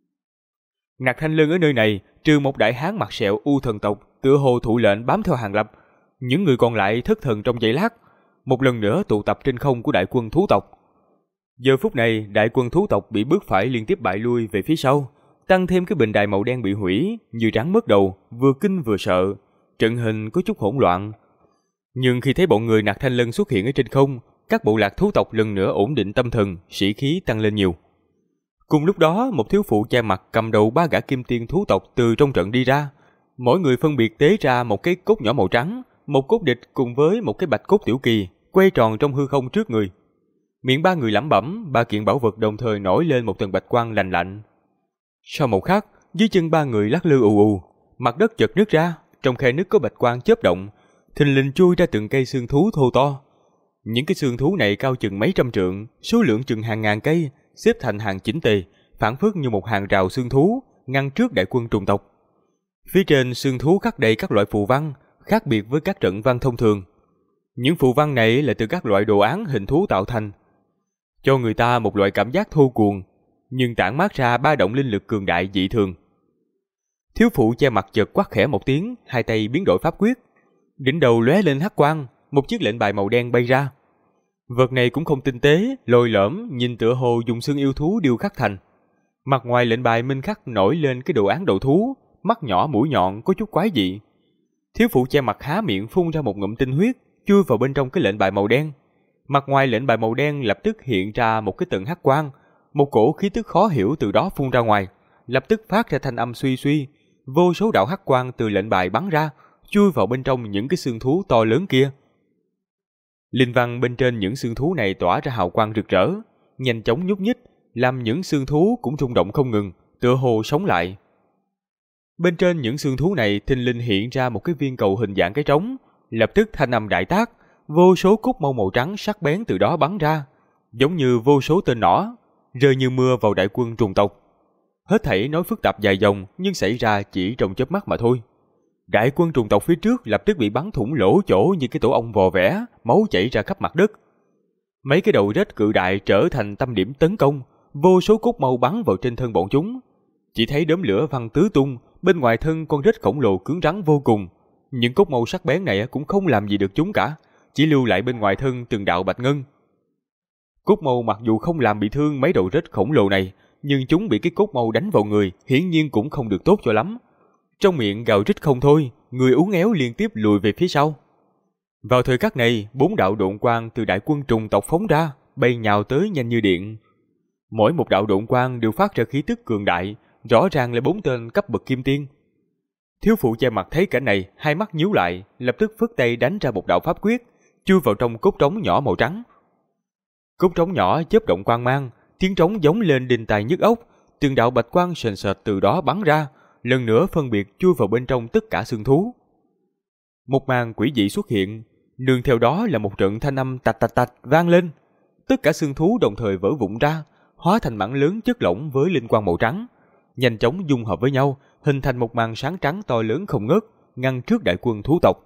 Nạc Thanh Lân ở nơi này, trừ một đại hán mặt sẹo U thần tộc, tựa hồ thụ lệnh bám theo Hàng Lập, những người còn lại thất thần trong giây lát, một lần nữa tụ tập trên không của đại quân thú tộc. Giờ phút này, đại quân thú tộc bị bước phải liên tiếp bại lui về phía sau, tăng thêm cái bình đài màu đen bị hủy, như rắn mất đầu, vừa kinh vừa sợ, trận hình có chút hỗn loạn. Nhưng khi thấy bọn người Nạc Thanh Lân xuất hiện ở trên không, các bộ lạc thú tộc lần nữa ổn định tâm thần, sĩ khí tăng lên nhiều. Cùng lúc đó, một thiếu phụ che mặt cầm đầu 3 gã kim tiên thú tộc từ trong trận đi ra. Mỗi người phân biệt tế ra một cái cốt nhỏ màu trắng, một cốt địch cùng với một cái bạch cốt tiểu kỳ, quay tròn trong hư không trước người. Miệng 3 người lẩm bẩm, 3 kiện bảo vật đồng thời nổi lên một tầng bạch quang lạnh lạnh. Sau một khắc, dưới chân 3 người lắc lư ù ù, mặt đất chợt nứt ra, trong khe nứt có bạch quang chớp động, thình lình chui ra từng cây xương thú thô to. Những cái xương thú này cao chừng mấy trăm trượng, số lượng chừng hàng ngàn cây, xếp thành hàng chỉnh tề, phảng phất như một hàng rào xương thú ngăn trước đại quân trùng tộc. Phía trên xương thú khắc đầy các loại phù văn, khác biệt với các trận văn thông thường. Những phù văn này là từ các loại đồ án hình thú tạo thành, cho người ta một loại cảm giác thô cuồng, nhưng tản mát ra ba động linh lực cường đại dị thường. Thiếu phụ che mặt chợt quát khẽ một tiếng, hai tay biến đổi pháp quyết, đỉnh đầu lóe lên hắc quang, một chiếc lệnh bài màu đen bay ra. Vật này cũng không tinh tế, lồi lõm, nhìn tựa hồ dùng xương yêu thú điêu khắc thành. Mặt ngoài lệnh bài minh khắc nổi lên cái đồ án đầu thú, mắt nhỏ mũi nhọn có chút quái dị. Thiếu phụ che mặt há miệng phun ra một ngụm tinh huyết, chui vào bên trong cái lệnh bài màu đen. Mặt ngoài lệnh bài màu đen lập tức hiện ra một cái tầng hắc quang, một cổ khí tức khó hiểu từ đó phun ra ngoài, lập tức phát ra thanh âm suy suy, vô số đạo hắc quang từ lệnh bài bắn ra, chui vào bên trong những cái xương thú to lớn kia. Linh văn bên trên những xương thú này tỏa ra hào quang rực rỡ, nhanh chóng nhúc nhích, làm những xương thú cũng rung động không ngừng, tựa hồ sống lại. Bên trên những xương thú này thình lình hiện ra một cái viên cầu hình dạng cái trống, lập tức thanh âm đại tác, vô số cốt mâu màu trắng sắc bén từ đó bắn ra, giống như vô số tên nỏ, rơi như mưa vào đại quân trùng tộc. Hết thảy nói phức tạp dài dòng, nhưng xảy ra chỉ trong chớp mắt mà thôi. Đại quân trùng tộc phía trước lập tức bị bắn thủng lỗ chỗ như cái tổ ong vò vẽ, máu chảy ra khắp mặt đất. Mấy cái đầu rết cự đại trở thành tâm điểm tấn công, vô số cốt mâu bắn vào trên thân bọn chúng. Chỉ thấy đốm lửa văng tứ tung, bên ngoài thân con rết khổng lồ cứng rắn vô cùng. Những cốt mâu sắc bén này cũng không làm gì được chúng cả, chỉ lưu lại bên ngoài thân từng đạo bạch ngân. Cốt mâu mặc dù không làm bị thương mấy đầu rết khổng lồ này, nhưng chúng bị cái cốt mâu đánh vào người, hiển nhiên cũng không được tốt cho lắm. Trong miệng gào rít không thôi, người uốn éo liên tiếp lùi về phía sau. Vào thời khắc này, 4 đạo độn quang từ đại quân trùng tộc phóng ra, bay nhào tới nhanh như điện. Mỗi một đạo độn quang đều phát ra khí tức cường đại, rõ ràng là 4 tên cấp bậc kim tiên. Thiếu phụ che mặt thấy cảnh này, hai mắt nhíu lại, lập tức phất tay đánh ra một đạo pháp quyết, chui vào trong cốt trống nhỏ màu trắng. Cốt trống nhỏ chớp động quang mang, tiếng trống giống lên đinh tai nhức óc, từng đạo bạch quang sền sệt từ đó bắn ra, lần nữa phân biệt chui vào bên trong tất cả xương thú. Một màn quỷ dị xuất hiện, nương theo đó là một trận thanh âm tạch tạch tạch vang lên. Tất cả xương thú đồng thời vỡ vụn ra, hóa thành mảng lớn chất lỏng với linh quang màu trắng, nhanh chóng dung hợp với nhau, hình thành một màn sáng trắng to lớn không ngớt, ngăn trước đại quân thú tộc.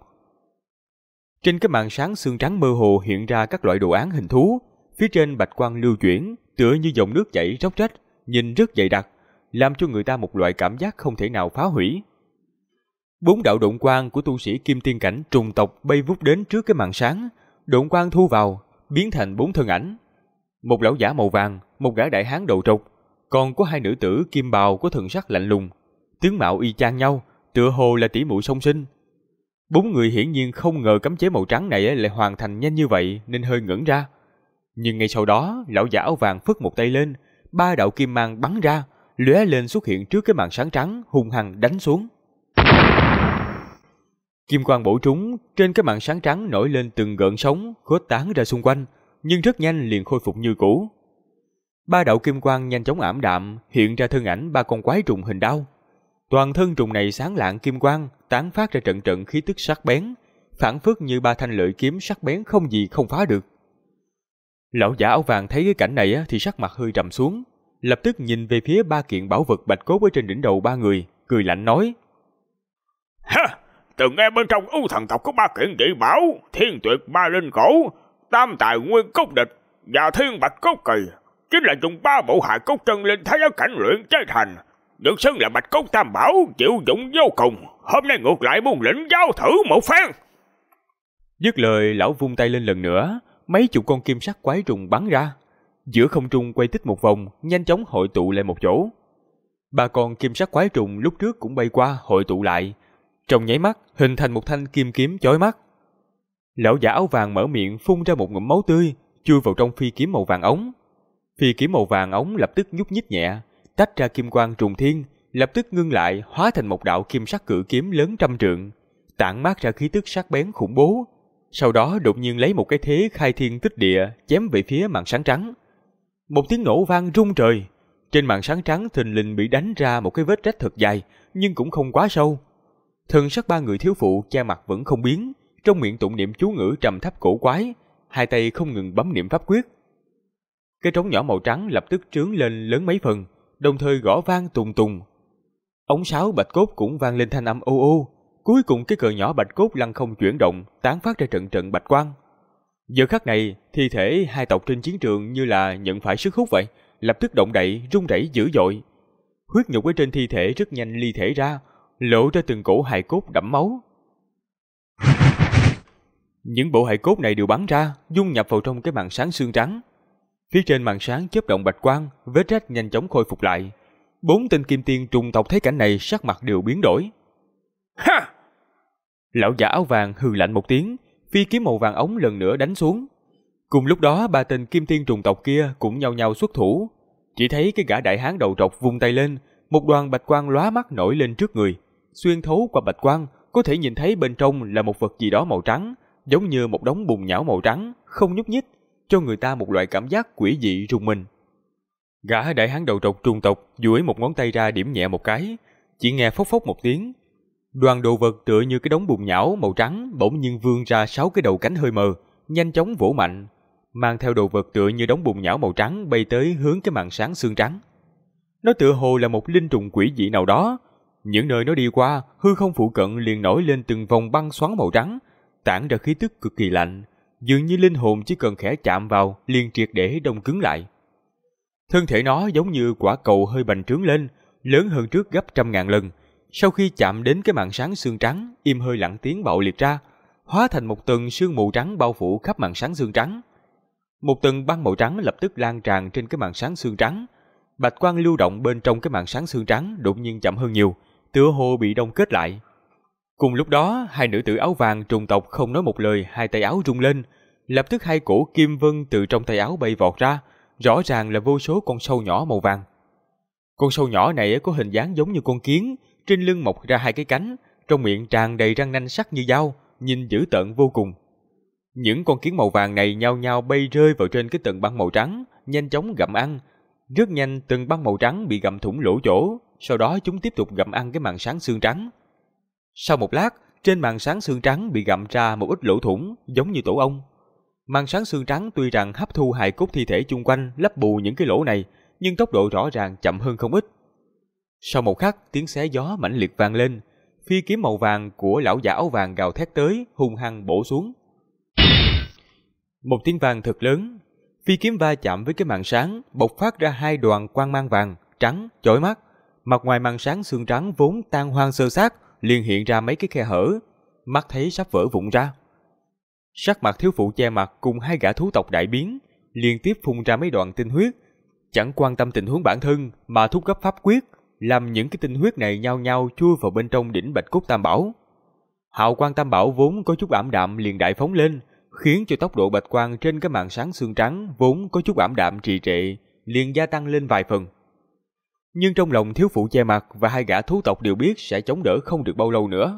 Trên cái màn sáng xương trắng mơ hồ hiện ra các loại đồ án hình thú, phía trên bạch quang lưu chuyển, tựa như dòng nước chảy róc rách, nhìn rất dày đặc, làm cho người ta một loại cảm giác không thể nào phá hủy. 4 đạo độn quang của tu sĩ kim tiên cảnh trùng tộc bay vút đến trước cái màn sáng, độn quang thu vào, biến thành 4 thân ảnh. Một lão giả màu vàng, một gã đại hán đầu trọc, còn có 2 nữ tử kim bào có thần sắc lạnh lùng, tướng mạo y chang nhau, tựa hồ là tỷ muội song sinh. 4 người hiển nhiên không ngờ cấm chế màu trắng này lại hoàn thành nhanh như vậy nên hơi ngẩn ra. Nhưng ngay sau đó, lão giả áo vàng phất một tay lên, 3 đạo kim mang bắn ra, lóe lên xuất hiện trước cái màn sáng trắng, hung hăng đánh xuống. Kim quang bổ trúng, trên cái màn sáng trắng nổi lên từng gợn sóng, khuếch tán ra xung quanh, nhưng rất nhanh liền khôi phục như cũ. 3 đạo kim quang nhanh chóng ảm đạm, hiện ra thân ảnh 3 con quái trùng hình đao. Toàn thân trùng này sáng lạng kim quang, tán phát ra trận trận khí tức sắc bén, phảng phất như 3 thanh lợi kiếm sắc bén không gì không phá được. Lão giả áo vàng thấy cái cảnh này thì sắc mặt hơi trầm xuống, lập tức nhìn về phía 3 kiện bảo vật bạch cốt ở trên đỉnh đầu 3 người, cười lạnh nói: Ha! Từng nghe bên trong ưu thần tộc có 3 kiện dị bảo, thiên tuyệt ba linh cổ, tam tài nguyên cốt địch và thiên bạch cốt kỳ, chính là dùng 3 bộ hài cốt chân linh thái áo cảnh luyện chế thành, được xưng là bạch cốt tam bảo, chịu dụng vô cùng. Hôm nay ngược lại muốn lĩnh giao thử một phen. Dứt lời, lão vung tay lên lần nữa, mấy chục con kim sắc quái trùng bắn ra, giữa không trung quay tích một vòng, nhanh chóng hội tụ lại một chỗ. 3 con kim sắc quái trùng lúc trước cũng bay qua hội tụ lại, trong nháy mắt hình thành một thanh kim kiếm chói mắt. Lão giả áo vàng mở miệng phun ra một ngụm máu tươi, chui vào trong phi kiếm màu vàng ống. Phi kiếm màu vàng ống lập tức nhúc nhích nhẹ, tách ra kim quang trùng thiên, lập tức ngưng lại, hóa thành một đạo kim sắc cự kiếm lớn trăm trượng, tản mát ra khí tức sắc bén khủng bố. Sau đó đột nhiên lấy một cái thế khai thiên tích địa, chém về phía màn sáng trắng. Một tiếng nổ vang rung trời, trên màn sáng trắng thình lình bị đánh ra một cái vết rách thật dài, nhưng cũng không quá sâu. Thần sắc 3 người thiếu phụ che mặt vẫn không biến, trong miệng tụng niệm chú ngữ trầm thấp cổ quái, 2 tay không ngừng bấm niệm pháp quyết. Cái trống nhỏ màu trắng lập tức trướng lên lớn mấy phần, đồng thời gõ vang tùng tùng. Ống sáo bạch cốt cũng vang lên thanh âm ô ô. Cuối cùng cái cờ nhỏ bạch cốt lăn không chuyển động, tán phát ra trận trận bạch quang. Giờ khắc này, thi thể 2 tộc trên chiến trường như là nhận phải sức hút vậy, lập tức động đậy, rung rẩy dữ dội. Huyết nhục ở trên thi thể rất nhanh ly thể ra, lộ ra từng cổ hài cốt đẫm máu. Những bộ hài cốt này đều bắn ra, dung nhập vào trong cái màn sáng xương trắng. Phía trên màn sáng chớp động bạch quang, vết rách nhanh chóng khôi phục lại. 4 tên kim tiên trùng tộc thấy cảnh này sắc mặt đều biến đổi. Ha! Lão giả áo vàng hừ lạnh một tiếng, phi kiếm màu vàng ống lần nữa đánh xuống. Cùng lúc đó 3 tên kim tiên trùng tộc kia cũng nhau nhau xuất thủ. Chỉ thấy cái gã đại hán đầu trọc vung tay lên, một đoàn bạch quang lóa mắt nổi lên trước người. Xuyên thấu qua bạch quang, có thể nhìn thấy bên trong là một vật gì đó màu trắng, giống như một đống bùn nhão màu trắng, không nhúc nhích, cho người ta một loại cảm giác quỷ dị rùng mình. Gã đại hán đầu trọc trùng tộc duỗi một ngón tay ra điểm nhẹ một cái, chỉ nghe phốc phốc một tiếng. Đoàn đồ vật tựa như cái đống bùn nhão màu trắng bỗng nhiên vươn ra 6 cái đầu cánh hơi mờ, nhanh chóng vỗ mạnh, mang theo đồ vật tựa như đống bùn nhão màu trắng bay tới hướng cái màn sáng xương trắng. Nó tựa hồ là một linh trùng quỷ dị nào đó. Những nơi nó đi qua, hư không phụ cận liền nổi lên từng vòng băng xoắn màu trắng, tản ra khí tức cực kỳ lạnh, dường như linh hồn chỉ cần khẽ chạm vào liền triệt để đông cứng lại. Thân thể nó giống như quả cầu hơi bành trướng lên, lớn hơn trước gấp 100.000 lần. Sau khi chạm đến cái màn sáng xương trắng, im hơi lặng tiếng bạo liệt ra, hóa thành một tầng sương mù trắng bao phủ khắp màn sáng xương trắng. Một tầng băng màu trắng lập tức lan tràn trên cái màn sáng xương trắng. Bạch quang lưu động bên trong cái màn sáng xương trắng đột nhiên chậm hơn nhiều, tựa hồ bị đông kết lại. Cùng lúc đó, 2 nữ tử áo vàng trùng tộc không nói một lời, 2 tay áo rung lên, lập tức 2 cổ kim vân từ trong tay áo bay vọt ra, rõ ràng là vô số con sâu nhỏ màu vàng. Con sâu nhỏ này có hình dáng giống như con kiến, trên lưng mọc ra 2 cái cánh, trong miệng tràn đầy răng nanh sắc như dao, nhìn dữ tợn vô cùng. Những con kiến màu vàng này nhao nhao bay rơi vào trên cái tầng băng màu trắng, nhanh chóng gặm ăn. Rất nhanh tầng băng màu trắng bị gặm thủng lỗ chỗ, sau đó chúng tiếp tục gặm ăn cái màn sáng xương trắng. Sau một lát, trên màn sáng xương trắng bị gặm ra một ít lỗ thủng, giống như tổ ong. Màn sáng xương trắng tuy rằng hấp thu hài cốt thi thể chung quanh, lấp bù những cái lỗ này, nhưng tốc độ rõ ràng chậm hơn không ít. Sau một khắc, tiếng xé gió mãnh liệt vang lên, phi kiếm màu vàng của lão giả áo vàng gào thét tới, hung hăng bổ xuống. Một tiếng vang thật lớn, phi kiếm va chạm với cái màn sáng, bộc phát ra 2 đoàn quang mang vàng, trắng, chói mắt. Mặt ngoài màn sáng xương trắng vốn tan hoang xơ xác, liền hiện ra mấy cái khe hở, mắt thấy sắp vỡ vụn ra. Sắc mặt thiếu phụ che mặt cùng hai gã thú tộc đại biến, liên tiếp phun ra mấy đoạn tinh huyết, chẳng quan tâm tình huống bản thân mà thúc gấp pháp quyết, làm những cái tinh huyết này nhao nhao chui vào bên trong đỉnh Bạch Cốt Tam Bảo. Hào quang Tam Bảo vốn có chút ảm đạm liền đại phóng lên, khiến cho tốc độ bạch quang trên cái màn sáng xương trắng vốn có chút ảm đạm trì trệ liền gia tăng lên vài phần. Nhưng trong lòng thiếu phụ che mặt và hai gã thú tộc đều biết sẽ chống đỡ không được bao lâu nữa.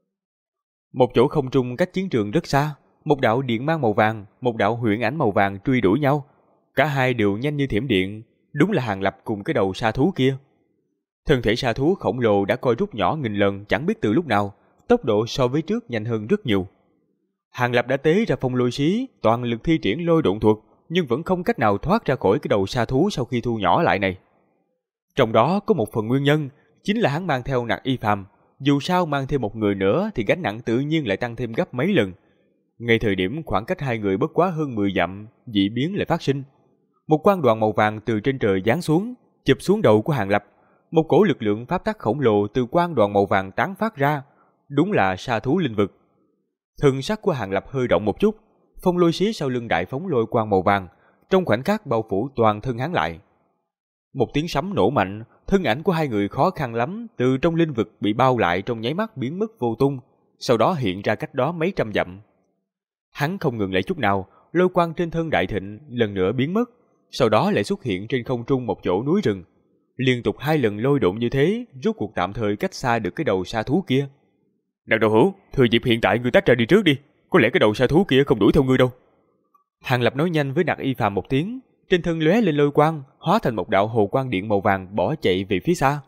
Một chỗ không trung cách chiến trường rất xa, một đạo điện mang màu vàng, một đạo huyễn ảnh màu vàng truy đuổi nhau. Cả hai đều nhanh như thiểm điện, đúng là Hàng Lập cùng cái đầu sa thú kia. Thân thể sa thú khổng lồ đã co rút nhỏ nghìn lần chẳng biết từ lúc nào, tốc độ so với trước nhanh hơn rất nhiều. Hàng Lập đã tế ra phong lôi xí, toàn lực thi triển lôi độn thuật, nhưng vẫn không cách nào thoát ra khỏi cái đầu sa thú sau khi thu nhỏ lại này. Trong đó có một phần nguyên nhân, chính là hắn mang theo Nặc Y Phàm, dù sao mang thêm một người nữa thì gánh nặng tự nhiên lại tăng thêm gấp mấy lần. Ngay thời điểm khoảng cách hai người bất quá hơn 10 dặm, dị biến lại phát sinh. Một quang đoàn màu vàng từ trên trời giáng xuống, chụp xuống đầu của Hàng Lập. Một cổ lực lượng pháp tắc khổng lồ từ quang đoàn màu vàng tán phát ra, đúng là sa thú linh vực. Thân sắc của Hàng Lập hơi động một chút, phong lôi xí sau lưng đại phóng lôi quang màu vàng, trong khoảnh khắc bao phủ toàn thân hắn lại. Một tiếng sấm nổ mạnh, thân ảnh của hai người khó khăn lắm từ trong linh vực bị bao lại trong nháy mắt biến mất vô tung, sau đó hiện ra cách đó mấy trăm dặm. Hắn không ngừng lại chút nào, lôi quang trên thân đại thịnh lần nữa biến mất, sau đó lại xuất hiện trên không trung một chỗ núi rừng. Liên tục 2 lần lôi độn như thế, rốt cuộc tạm thời cách xa được cái đầu sa thú kia. Nàng đầu hữu, thừa dịp hiện tại ngươi tách ra đi trước đi, có lẽ cái đầu sa thú kia không đuổi theo ngươi đâu. Hàng Lập nói nhanh với Nặc Y Phàm một tiếng, trên thân lóe lên lôi quang, hóa thành một đạo hồ quang điện màu vàng bỏ chạy về phía xa.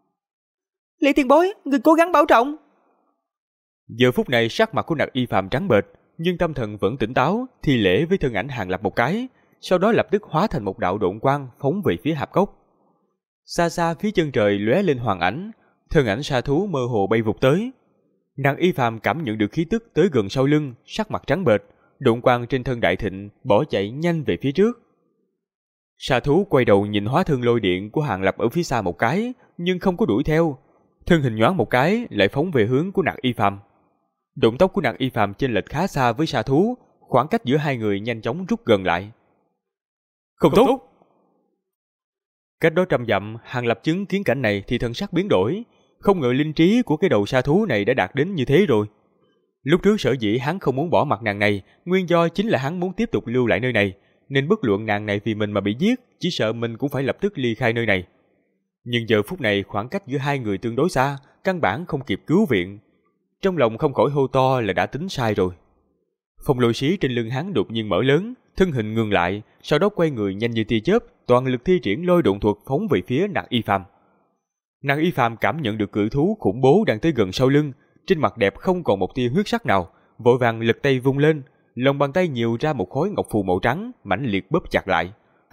Lý tiền bối, người cố gắng bảo trọng. Giờ phút này sắc mặt của Nặc Y Phàm trắng bệch, nhưng tâm thần vẫn tỉnh táo, thi lễ với thân ảnh Hàng Lập một cái, sau đó lập tức hóa thành một đạo độn quang phóng về phía hạp cốc. Xa xa phía chân trời lóe lên hoàng ảnh, thân ảnh sa thú mơ hồ bay vụt tới. Nặc Y Phàm cảm nhận được khí tức tới gần sau lưng, sắc mặt trắng bệch, độn quang trên thân đại thịnh bỏ chạy nhanh về phía trước. Sa thú quay đầu nhìn hóa thân lôi điện của Hàng Lập ở phía xa một cái, nhưng không có đuổi theo, thân hình nhoáng một cái lại phóng về hướng của Nặc Y Phàm. Động tốc của Nặc Y Phàm chênh lệch khá xa với sa thú, khoảng cách giữa hai người nhanh chóng rút gần lại. Không tốt. Cách đó trăm dặm, Hàng Lập chứng kiến cảnh này thì thần sắc biến đổi, không ngờ linh trí của cái đầu sa thú này đã đạt đến như thế rồi. Lúc trước sở dĩ hắn không muốn bỏ mặt nàng này, nguyên do chính là hắn muốn tiếp tục lưu lại nơi này, nên bất luận nàng này vì mình mà bị giết, chỉ sợ mình cũng phải lập tức ly khai nơi này. Nhưng giờ phút này khoảng cách giữa hai người tương đối xa, căn bản không kịp cứu viện. Trong lòng không khỏi hô to là đã tính sai rồi. Phong lôi xí trên lưng hắn đột nhiên mở lớn, thân hình ngừng lại, sau đó quay người nhanh như tia chớp, toàn lực thi triển lôi độn thuật phóng về phía Nặc Y Phàm. Nặc Y Phàm cảm nhận được cự thú khủng bố đang tới gần sau lưng, trên mặt đẹp không còn một tia huyết sắc nào, vội vàng lật tay vung lên, lòng bàn tay nhiều ra một khối ngọc phù màu trắng, mãnh liệt bóp chặt lại.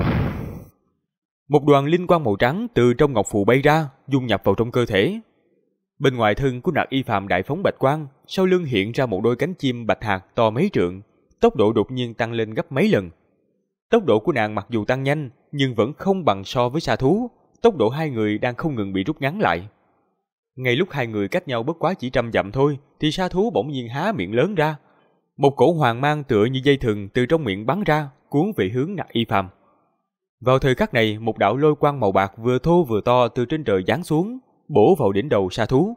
Một đoàn linh quang màu trắng từ trong ngọc phù bay ra, dung nhập vào trong cơ thể. Bên ngoài thân của Nặc Y Phàm đại phóng bạch quang, sau lưng hiện ra một đôi cánh chim bạch hạc to mấy trượng, tốc độ đột nhiên tăng lên gấp mấy lần. Tốc độ của nàng mặc dù tăng nhanh, nhưng vẫn không bằng so với sa thú, tốc độ hai người đang không ngừng bị rút ngắn lại. Ngay lúc hai người cách nhau bất quá chỉ trăm dặm thôi, thì sa thú bỗng nhiên há miệng lớn ra. Một cổ hoàng mang tựa như dây thừng từ trong miệng bắn ra, cuốn về hướng Nặc Y Phàm. Vào thời khắc này, một đạo lôi quang màu bạc vừa thô vừa to từ trên trời giáng xuống, bổ vào đỉnh đầu sa thú.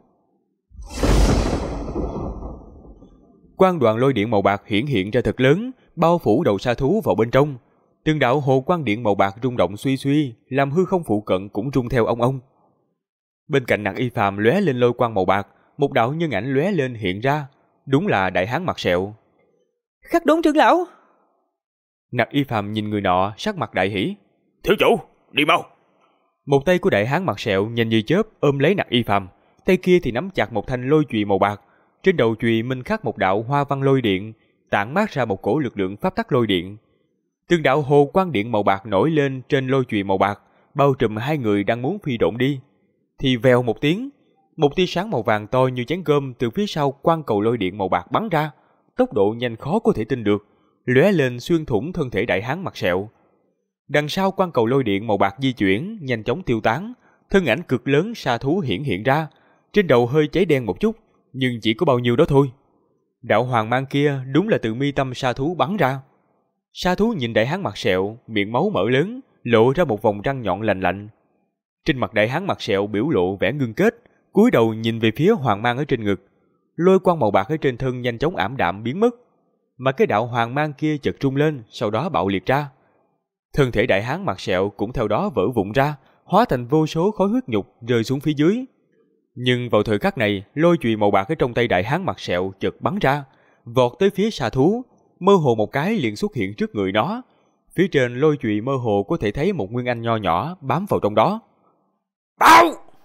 Quang đoàn lôi điện màu bạc hiển hiện ra thật lớn, bao phủ đầu sa thú vào bên trong. Từng đạo hồ quang điện màu bạc rung động suy suy, làm hư không phụ cận cũng rung theo ong ong. Bên cạnh Nặc Y Phàm lóe lên lôi quang màu bạc, một đạo nhân ảnh lóe lên hiện ra, đúng là đại hán mặt sẹo. Khắc Đốn trưởng lão. Nặc Y Phàm nhìn người nọ, sắc mặt đại hỉ. Thiếu chủ, đi mau. Một tay của đại hán mặt sẹo nhanh như chớp ôm lấy Nặc Y Phàm, tay kia thì nắm chặt một thanh lôi chùy màu bạc. Trên đầu chùy minh khắc một đạo hoa văn lôi điện, tản mát ra một cổ lực lượng pháp tắc lôi điện. Từng đạo hồ quang điện màu bạc nổi lên trên lôi chùy màu bạc, bao trùm hai người đang muốn phi độn đi. Thì vèo một tiếng, một tia sáng màu vàng to như chén cơm từ phía sau quang cầu lôi điện màu bạc bắn ra, tốc độ nhanh khó có thể tin được, lóe lên xuyên thủng thân thể đại hán mặt sẹo. Đằng sau quang cầu lôi điện màu bạc di chuyển, nhanh chóng tiêu tán, thân ảnh cực lớn sa thú hiển hiện ra, trên đầu hơi cháy đen một chút, nhưng chỉ có bao nhiêu đó thôi. Đạo hoàng mang kia đúng là từ mi tâm sa thú bắn ra. Sa thú nhìn đại hán mặt sẹo, miệng máu mở lớn, lộ ra một vòng răng nhọn lạnh lạnh. Trên mặt đại hán mặt sẹo biểu lộ vẻ ngưng kết, cúi đầu nhìn về phía hoàng mang ở trên ngực. Lôi quang màu bạc ở trên thân nhanh chóng ảm đạm biến mất, mà cái đạo hoàng mang kia chợt trung lên, sau đó bạo liệt ra. Thân thể đại hán mặt sẹo cũng theo đó vỡ vụn ra, hóa thành vô số khối huyết nhục rơi xuống phía dưới. Nhưng vào thời khắc này, lôi chùy màu bạc ở trong tay đại hán mặt sẹo chợt bắn ra, vọt tới phía sa thú, mơ hồ một cái liền xuất hiện trước người nó. Phía trên lôi chùy mơ hồ có thể thấy một nguyên anh nho nhỏ bám vào trong đó. Bao!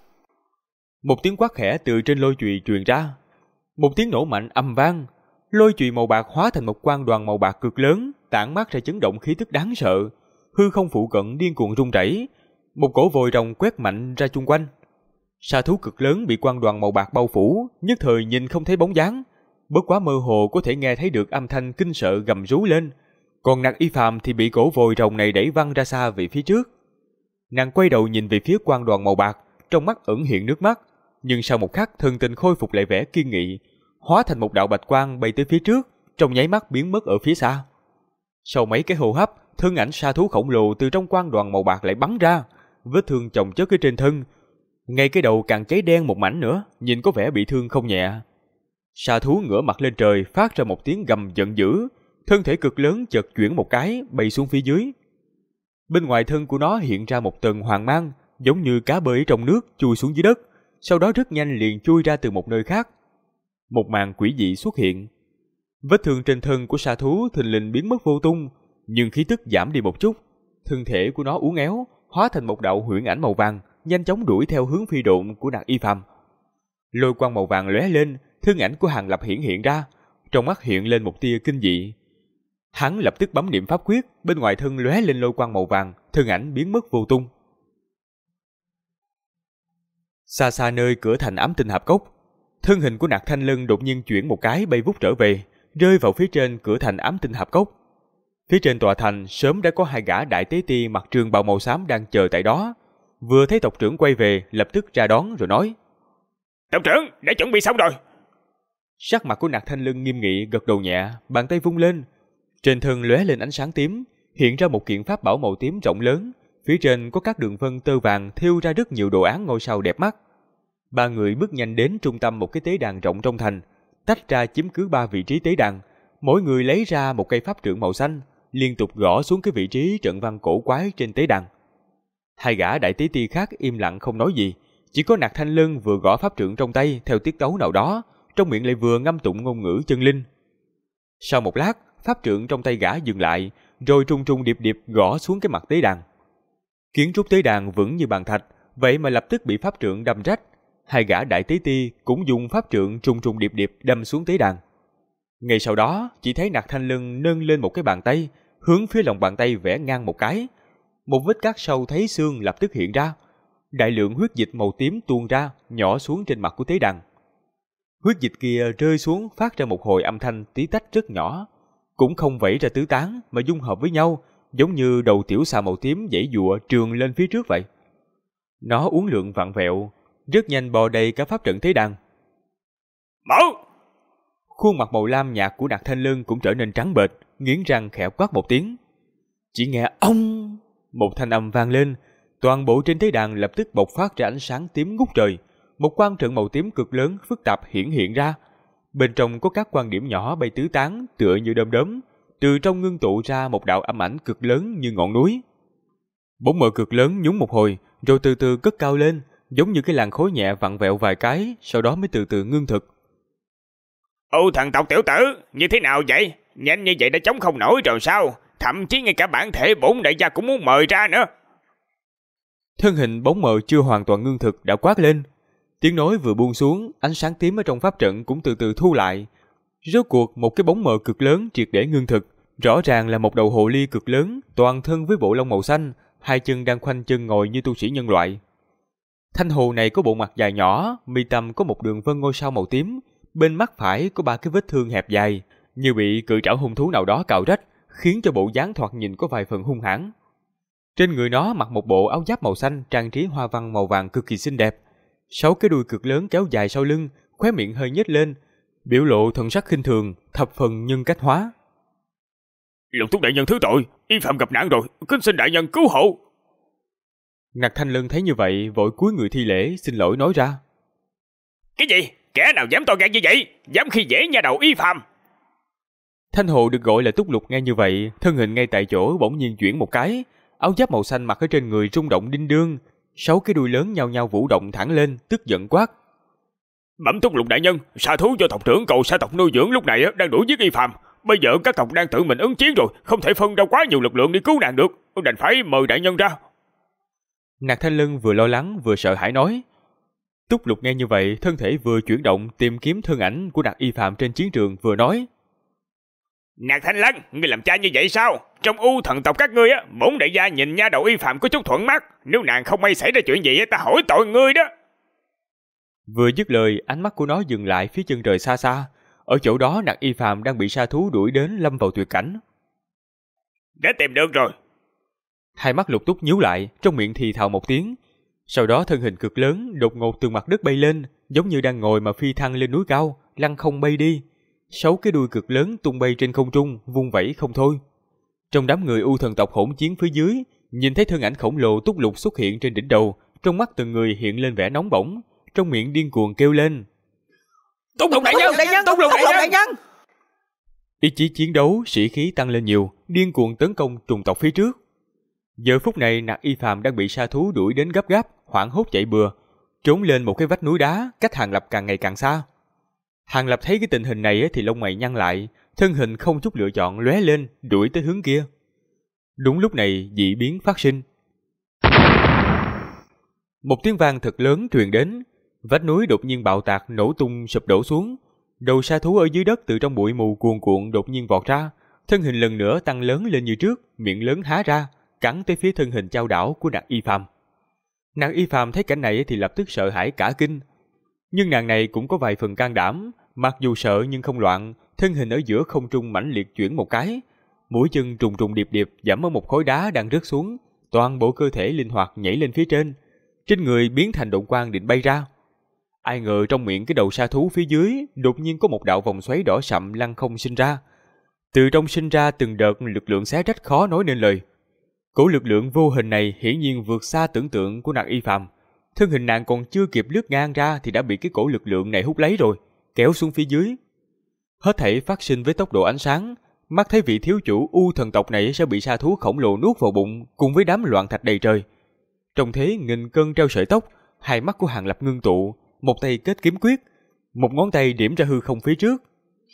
Một tiếng quát khẽ từ trên lôi chùy truyền ra. Một tiếng nổ mạnh ầm vang, lôi chùy màu bạc hóa thành một quang đoàn màu bạc cực lớn, tản mát ra chấn động khí tức đáng sợ. Hư không phụ cận điên cuồng rung rẩy, một cổ vòi rồng quét mạnh ra chung quanh. Sa thú cực lớn bị quang đoàn màu bạc bao phủ, nhất thời nhìn không thấy bóng dáng, bất quá mơ hồ có thể nghe thấy được âm thanh kinh sợ gầm rú lên. Còn Nặc Y Phàm thì bị cổ vòi rồng này đẩy văng ra xa về phía trước. Nàng quay đầu nhìn về phía quang đoàn màu bạc, trong mắt ẩn hiện nước mắt, nhưng sau một khắc thân tình khôi phục lại vẻ kiên nghị, hóa thành một đạo bạch quang bay tới phía trước, trong nháy mắt biến mất ở phía xa. Sau mấy cái hô hấp, thân ảnh sa thú khổng lồ từ trong quang đoàn màu bạc lại bắn ra, vết thương chồng chất ở trên thân, ngay cái đầu càng cháy đen một mảnh nữa, nhìn có vẻ bị thương không nhẹ. Sa thú ngửa mặt lên trời, phát ra một tiếng gầm giận dữ, thân thể cực lớn chợt chuyển một cái, bay xuống phía dưới. Bên ngoài thân của nó hiện ra một tầng hoàng mang, giống như cá bơi trong nước chui xuống dưới đất, sau đó rất nhanh liền chui ra từ một nơi khác. Một màn quỷ dị xuất hiện. Vết thương trên thân của sa thú thình lình biến mất vô tung, nhưng khí tức giảm đi một chút. Thân thể của nó uốn éo, hóa thành một đạo huyễn ảnh màu vàng, nhanh chóng đuổi theo hướng phi độn của Nặc Y Phàm. Lôi quang màu vàng lóe lên, thân ảnh của Hàng Lập hiện ra, trong mắt hiện lên một tia kinh dị. Hắn lập tức bấm niệm pháp quyết, bên ngoài thân lóe lên lôi quang màu vàng, thân ảnh biến mất vô tung. Xa xa nơi cửa thành Ám Tinh Hạp Cốc, thân hình của Nặc Thanh Lân đột nhiên chuyển một cái bay vút trở về, rơi vào phía trên cửa thành Ám Tinh Hạp Cốc. Phía trên tòa thành sớm đã có hai gã đại tế ti mặc trường bào màu xám đang chờ tại đó. Vừa thấy tộc trưởng quay về, lập tức ra đón rồi nói: Tộc trưởng, đã chuẩn bị xong rồi. Sắc mặt của Nặc Thanh Lân nghiêm nghị, gật đầu nhẹ, bàn tay vung lên. Trên thân lóe lên ánh sáng tím, hiện ra một kiện pháp bảo màu tím rộng lớn, phía trên có các đường vân tơ vàng thêu ra rất nhiều đồ án ngôi sao đẹp mắt. Ba người bước nhanh đến trung tâm một cái tế đàn rộng trong thành, tách ra chiếm cứ 3 vị trí tế đàn, mỗi người lấy ra một cây pháp trượng màu xanh, liên tục gõ xuống cái vị trí trận văn cổ quái trên tế đàn. Hai gã đại tế ti khác im lặng không nói gì, chỉ có Nặc Thanh Lân vừa gõ pháp trượng trong tay theo tiết tấu nào đó, trong miệng lại vừa ngâm tụng ngôn ngữ chân linh. Sau một lát, pháp trượng trong tay gã dừng lại, rồi trùng trùng điệp điệp gõ xuống cái mặt tế đàn. Kiến trúc tế đàn vững như bàn thạch, vậy mà lập tức bị pháp trượng đâm rách. Hai gã đại tế ti cũng dùng pháp trượng trùng trùng điệp điệp đâm xuống tế đàn. Ngay sau đó, chỉ thấy Nặc Thanh Lân nâng lên một cái bàn tay, hướng phía lòng bàn tay vẽ ngang một cái. Một vết cắt sâu thấy xương lập tức hiện ra. Đại lượng huyết dịch màu tím tuôn ra, nhỏ xuống trên mặt của tế đàn. Huyết dịch kia rơi xuống phát ra một hồi âm thanh tí tách rất nhỏ, cũng không vẩy ra tứ tán mà dung hợp với nhau, giống như đầu tiểu xà màu tím giãy giụa trườn lên phía trước vậy. Nó uốn lượn vặn vẹo, rất nhanh bò đầy cả pháp trận tế đàn. Mở! Khuôn mặt màu lam nhạt của Nặc Thanh Lân cũng trở nên trắng bệch, nghiến răng khẽ quát một tiếng. Chỉ nghe ông, một thanh âm vang lên, toàn bộ trên tế đàn lập tức bộc phát ra ánh sáng tím ngút trời, một quang trận màu tím cực lớn phức tạp hiện ra. Bên trong có các quan điểm nhỏ bay tứ tán, tựa như đom đóm, từ trong ngưng tụ ra một đạo âm ảnh cực lớn như ngọn núi. Bóng mờ cực lớn nhún một hồi, rồi từ từ cất cao lên, giống như cái làn khói nhẹ vặn vẹo vài cái, sau đó mới từ từ ngưng thực. Ô thần tộc tiểu tử, như thế nào vậy? Nhanh như vậy đã chống không nổi rồi sao? Thậm chí ngay cả bản thể bổn đại gia cũng muốn mời ra nữa. Thân hình bóng mờ chưa hoàn toàn ngưng thực đã quát lên. Tiếng nói vừa buông xuống, ánh sáng tím ở trong pháp trận cũng từ từ thu lại. Rốt cuộc một cái bóng mờ cực lớn triệt để ngưng thực, rõ ràng là một đầu hồ ly cực lớn, toàn thân với bộ lông màu xanh, hai chân đang khoanh chân ngồi như tu sĩ nhân loại. Thanh hồ này có bộ mặt dài nhỏ, mi tâm có một đường vân ngôi sao màu tím, bên mắt phải có 3 cái vết thương hẹp dài, như bị cự trảo hung thú nào đó cào rách, khiến cho bộ dáng thoạt nhìn có vài phần hung hãn. Trên người nó mặc một bộ áo giáp màu xanh trang trí hoa văn màu vàng cực kỳ xinh đẹp. 6 cái đuôi cực lớn kéo dài sau lưng, khóe miệng hơi nhếch lên, biểu lộ thần sắc khinh thường, thập phần nhân cách hóa. Lục Thúc đại nhân thứ tội, Y Phạm gặp nạn rồi, kính xin đại nhân cứu hộ. Nặc Thanh Lân thấy như vậy, vội cúi người thi lễ, xin lỗi nói ra. Cái gì? Kẻ nào dám to gan như vậy? Dám khi dễ nhà đầu Y Phạm? Thanh Hồ được gọi là Túc Lục nghe như vậy, thân hình ngay tại chỗ bỗng nhiên chuyển một cái, áo giáp màu xanh mặc ở trên người rung động đinh đương, 6 cái đuôi lớn nhao nhao vũ động thẳng lên, tức giận quát. Bẩm Túc Lục đại nhân, xạ thú do tộc trưởng cầu sa tộc nuôi dưỡng lúc này đang đuổi giết Y Phạm. Bây giờ các tộc đang tự mình ứng chiến rồi, không thể phân ra quá nhiều lực lượng đi cứu nàng được, đành phải mời đại nhân ra. Nặc Thanh Lân vừa lo lắng vừa sợ hãi nói. Túc Lục nghe như vậy, thân thể vừa chuyển động tìm kiếm thân ảnh của Nặc Y Phạm trên chiến trường, vừa nói. Nặc Thanh Lân, ngươi làm cha như vậy sao? Trong U Thần tộc các ngươi bổn đại gia nhìn nha đầu Y Phạm có chút thuận mắt, nếu nàng không may xảy ra chuyện gì ta hỏi tội ngươi đó. Vừa dứt lời, ánh mắt của nó dừng lại phía chân trời xa xa. Ở chỗ đó Nặc Y Phạm đang bị sa thú đuổi đến lâm vào tuyệt cảnh. Đã tìm được rồi. Hai mắt Lục Túc nhíu lại, trong miệng thì thào một tiếng. Sau đó thân hình cực lớn đột ngột từ mặt đất bay lên, giống như đang ngồi mà phi thăng lên núi cao, lăng không bay đi. 6 cái đuôi cực lớn tung bay trên không trung, vung vẩy không thôi. Trong đám người U Thần tộc hỗn chiến phía dưới, nhìn thấy thân ảnh khổng lồ Túc Lục xuất hiện trên đỉnh đầu, trong mắt từng người hiện lên vẻ nóng bỏng, trong miệng điên cuồng kêu lên. Túc Lục đại nhân, Túc Lục đại nhân. Ý chí chiến đấu, sĩ khí tăng lên nhiều, điên cuồng tấn công trùng tộc phía trước. Giờ phút này Nặc Y Phạm đang bị sa thú đuổi đến gấp gáp, hoảng hốt chạy bừa, trốn lên một cái vách núi đá, cách Hàng Lập càng ngày càng xa. Hàng Lập thấy cái tình hình này thì lông mày nhăn lại, thân hình không chút lựa chọn lóe lên, đuổi tới hướng kia. Đúng lúc này dị biến phát sinh. Một tiếng vang thật lớn truyền đến, vách núi đột nhiên bạo tạc nổ tung sụp đổ xuống. Đầu sa thú ở dưới đất từ trong bụi mù cuồn cuộn đột nhiên vọt ra, thân hình lần nữa tăng lớn lên như trước, miệng lớn há ra, cắn tới phía thân hình chao đảo của Nặc Y Phạm. Nặc Y Phạm thấy cảnh này thì lập tức sợ hãi cả kinh. Nhưng nàng này cũng có vài phần can đảm, mặc dù sợ nhưng không loạn, thân hình ở giữa không trung mãnh liệt chuyển một cái, mũi chân trùng trùng điệp điệp giẫm ở một khối đá đang rớt xuống, toàn bộ cơ thể linh hoạt nhảy lên phía trên người biến thành động quang định bay ra. Ai ngờ trong miệng cái đầu sa thú phía dưới đột nhiên có một đạo vòng xoáy đỏ sậm lăng không sinh ra. Từ trong sinh ra từng đợt lực lượng xé rách khó nói nên lời. Cổ lực lượng vô hình này hiển nhiên vượt xa tưởng tượng của Nặc Y Phạm. Thân hình nàng còn chưa kịp lướt ngang ra thì đã bị cái cổ lực lượng này hút lấy rồi, kéo xuống phía dưới. Hết thảy phát sinh với tốc độ ánh sáng, mắt thấy vị thiếu chủ U Thần tộc này sẽ bị sa thú khổng lồ nuốt vào bụng cùng với đám loạn thạch đầy trời. Trong thế nghìn cân treo sợi tóc, hai mắt của Hàng Lập ngưng tụ, một tay kết kiếm quyết, một ngón tay điểm ra hư không phía trước.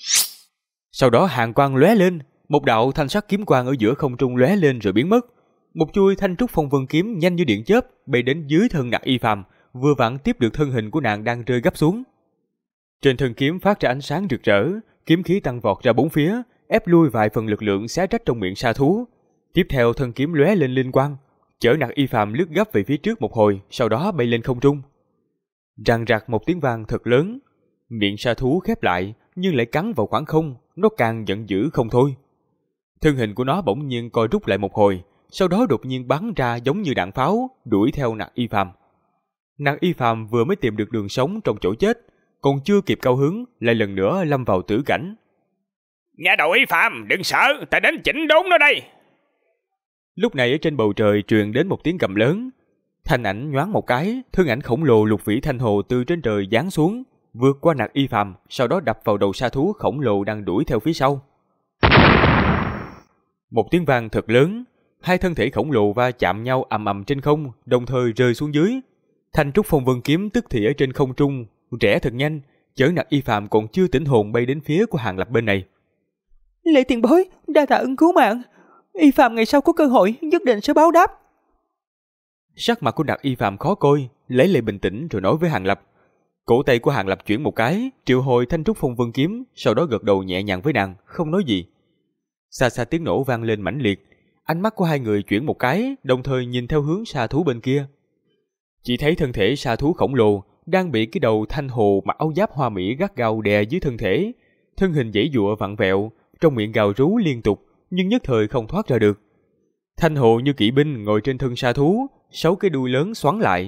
Sau đó hàn quang lóe lên, một đạo thanh sắc kiếm quang ở giữa không trung lóe lên rồi biến mất. Một chuôi thanh trúc phong vân kiếm nhanh như điện chớp bay đến dưới thân Nặc Y Phạm, vừa vặn tiếp được thân hình của nàng đang rơi gấp xuống. Trên thân kiếm phát ra ánh sáng rực rỡ, kiếm khí tăng vọt ra bốn phía, ép lui vài phần lực lượng xé rách trong miệng sa thú. Tiếp theo thân kiếm lóe lên linh quang, chở Nặc Y Phạm lướt gấp về phía trước một hồi, sau đó bay lên không trung. Răng rạc một tiếng vang thật lớn, miệng sa thú khép lại nhưng lại cắn vào khoảng không, nó càng giận dữ không thôi. Thân hình của nó bỗng nhiên co rút lại một hồi, sau đó đột nhiên bắn ra giống như đạn pháo, đuổi theo Nặc Y Phạm. Nặc Y Phạm vừa mới tìm được đường sống trong chỗ chết, còn chưa kịp cao hứng, lại lần nữa lâm vào tử cảnh. Nhà đầu Y Phạm, đừng sợ, ta đến chỉnh đốn nó đây. Lúc này ở trên bầu trời truyền đến một tiếng gầm lớn. Thanh ảnh nhoáng một cái, thân ảnh khổng lồ Lục Vĩ Thanh Hồ từ trên trời giáng xuống, vượt qua Nặc Y Phạm, sau đó đập vào đầu sa thú khổng lồ đang đuổi theo phía sau. Một tiếng vang thật lớn, hai thân thể khổng lồ va chạm nhau ầm ầm trên không, đồng thời rơi xuống dưới. Thanh trúc phong vân kiếm tức thì ở trên không trung rẽ thật nhanh, chở Nặc Y Phạm còn chưa tỉnh hồn bay đến phía của Hàng Lập bên này. Lệ tiền bối, đa tạ ân cứu mạng. Y Phạm ngày sau có cơ hội nhất định sẽ báo đáp. Sắc mặt của Nặc Y Phạm khó coi, lấy lại bình tĩnh rồi nói với Hàng Lập. Cổ tay của Hàng Lập chuyển một cái, triệu hồi thanh trúc phong vân kiếm, sau đó gật đầu nhẹ nhàng với nàng, không nói gì. Xa xa tiếng nổ vang lên mãnh liệt, ánh mắt của hai người chuyển một cái, đồng thời nhìn theo hướng sa thú bên kia. Chỉ thấy thân thể sa thú khổng lồ đang bị cái đầu Thanh Hồ mặc áo giáp hoa mỹ gắt gao đè dưới thân thể, thân hình giãy giụa vặn vẹo, trong miệng gào rú liên tục, nhưng nhất thời không thoát ra được. Thanh Hồ như kỵ binh ngồi trên thân sa thú, 6 cái đuôi lớn xoắn lại,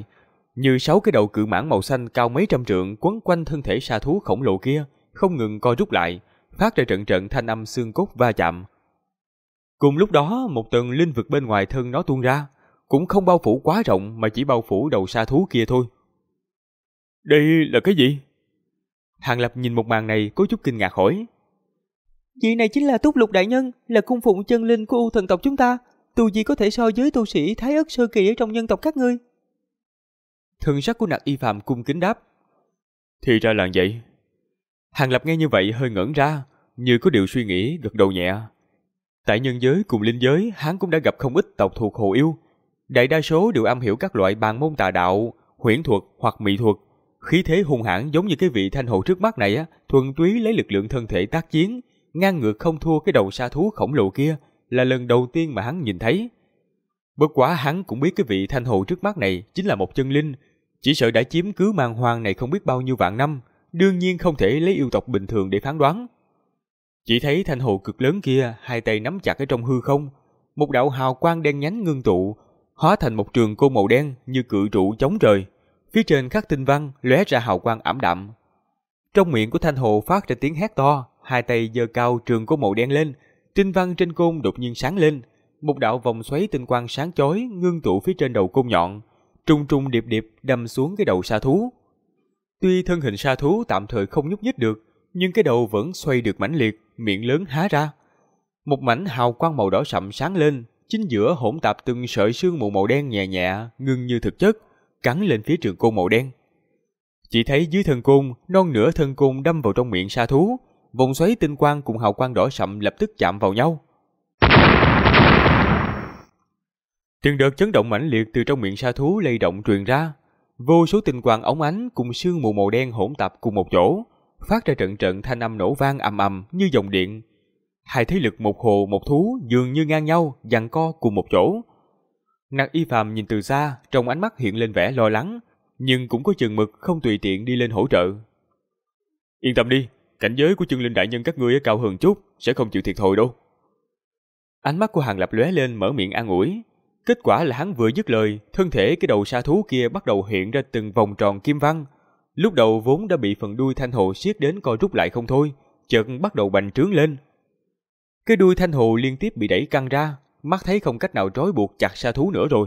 như 6 cái đầu cự mãng màu xanh cao mấy trăm trượng quấn quanh thân thể sa thú khổng lồ kia, không ngừng co rút lại, phát ra trận trận thanh âm xương cốt va chạm. Cùng lúc đó, một tầng linh vực bên ngoài thân nó tuôn ra, cũng không bao phủ quá rộng mà chỉ bao phủ đầu sa thú kia thôi. Đây là cái gì? Hàng Lập nhìn một màn này có chút kinh ngạc hỏi. Vị này chính là Túc Lục đại nhân, là cung phụng chân linh của U thần tộc chúng ta, tu vi có thể so với tu sĩ Thái Ất sơ kỳ ở trong nhân tộc các ngươi. Thần sắc của Nặc Y Phàm cung kính đáp. Thì ra là vậy. Hàng Lập nghe như vậy hơi ngẩn ra, như có điều suy nghĩ, gật đầu nhẹ. Tại nhân giới cùng linh giới, hắn cũng đã gặp không ít tộc thuộc Hồ Yêu. Đại đa số đều am hiểu các loại bàn môn tà đạo, huyễn thuật hoặc mỹ thuật. Khí thế hung hãn giống như cái vị thanh hồ trước mắt này, thuần túy lấy lực lượng thân thể tác chiến, ngang ngược không thua cái đầu sa thú khổng lồ kia, là lần đầu tiên mà hắn nhìn thấy. Bất quá hắn cũng biết cái vị thanh hồ trước mắt này chính là một chân linh, chỉ sợ đã chiếm cứ man hoang này không biết bao nhiêu vạn năm, đương nhiên không thể lấy yêu tộc bình thường để phán đoán. Chỉ thấy thanh hồ cực lớn kia, hai tay nắm chặt ở trong hư không, một đạo hào quang đen nhánh ngưng tụ, hóa thành một trường côn màu đen như cự trụ chống trời. Phía trên khắc tinh văn lóe ra hào quang ảm đạm. Trong miệng của thanh hồ phát ra tiếng hét to, hai tay giơ cao trường côn màu đen lên, tinh văn trên côn đột nhiên sáng lên, một đạo vòng xoáy tinh quang sáng chói ngưng tụ phía trên đầu côn nhọn, trùng trùng điệp điệp đâm xuống cái đầu sa thú. Tuy thân hình sa thú tạm thời không nhúc nhích được, nhưng cái đầu vẫn xoay được mãnh liệt, miệng lớn há ra. Một mảnh hào quang màu đỏ sậm sáng lên, chính giữa hỗn tạp từng sợi sương mù màu đen nhẹ nhẹ, ngưng như thực chất, cắn lên phía trường côn màu đen. Chỉ thấy dưới thân côn, non nửa thân côn đâm vào trong miệng sa thú, vòng xoáy tinh quang cùng hào quang đỏ sậm lập tức chạm vào nhau. Từng đợt chấn động mãnh liệt từ trong miệng sa thú lay động truyền ra, vô số tinh quang óng ánh cùng sương mù màu đen hỗn tạp cùng một chỗ, phát ra trận trận thanh âm nổ vang ầm ầm như dòng điện. Hai thế lực một hồ một thú dường như ngang nhau, giằng co cùng một chỗ. Nặc Y Phàm nhìn từ xa, trong ánh mắt hiện lên vẻ lo lắng, nhưng cũng có chừng mực không tùy tiện đi lên hỗ trợ. Yên tâm đi, cảnh giới của chân linh đại nhân các ngươi cao hơn chút, sẽ không chịu thiệt thòi đâu. Ánh mắt của Hàng Lập lóe lên mở miệng an ủi. Kết quả là hắn vừa dứt lời, thân thể cái đầu sa thú kia bắt đầu hiện ra từng vòng tròn kim văn. Lúc đầu vốn đã bị phần đuôi thanh hồ siết đến co rút lại không thôi, chợt bắt đầu bành trướng lên. Cái đuôi thanh hồ liên tiếp bị đẩy căng ra, mắt thấy không cách nào trói buộc chặt sa thú nữa rồi.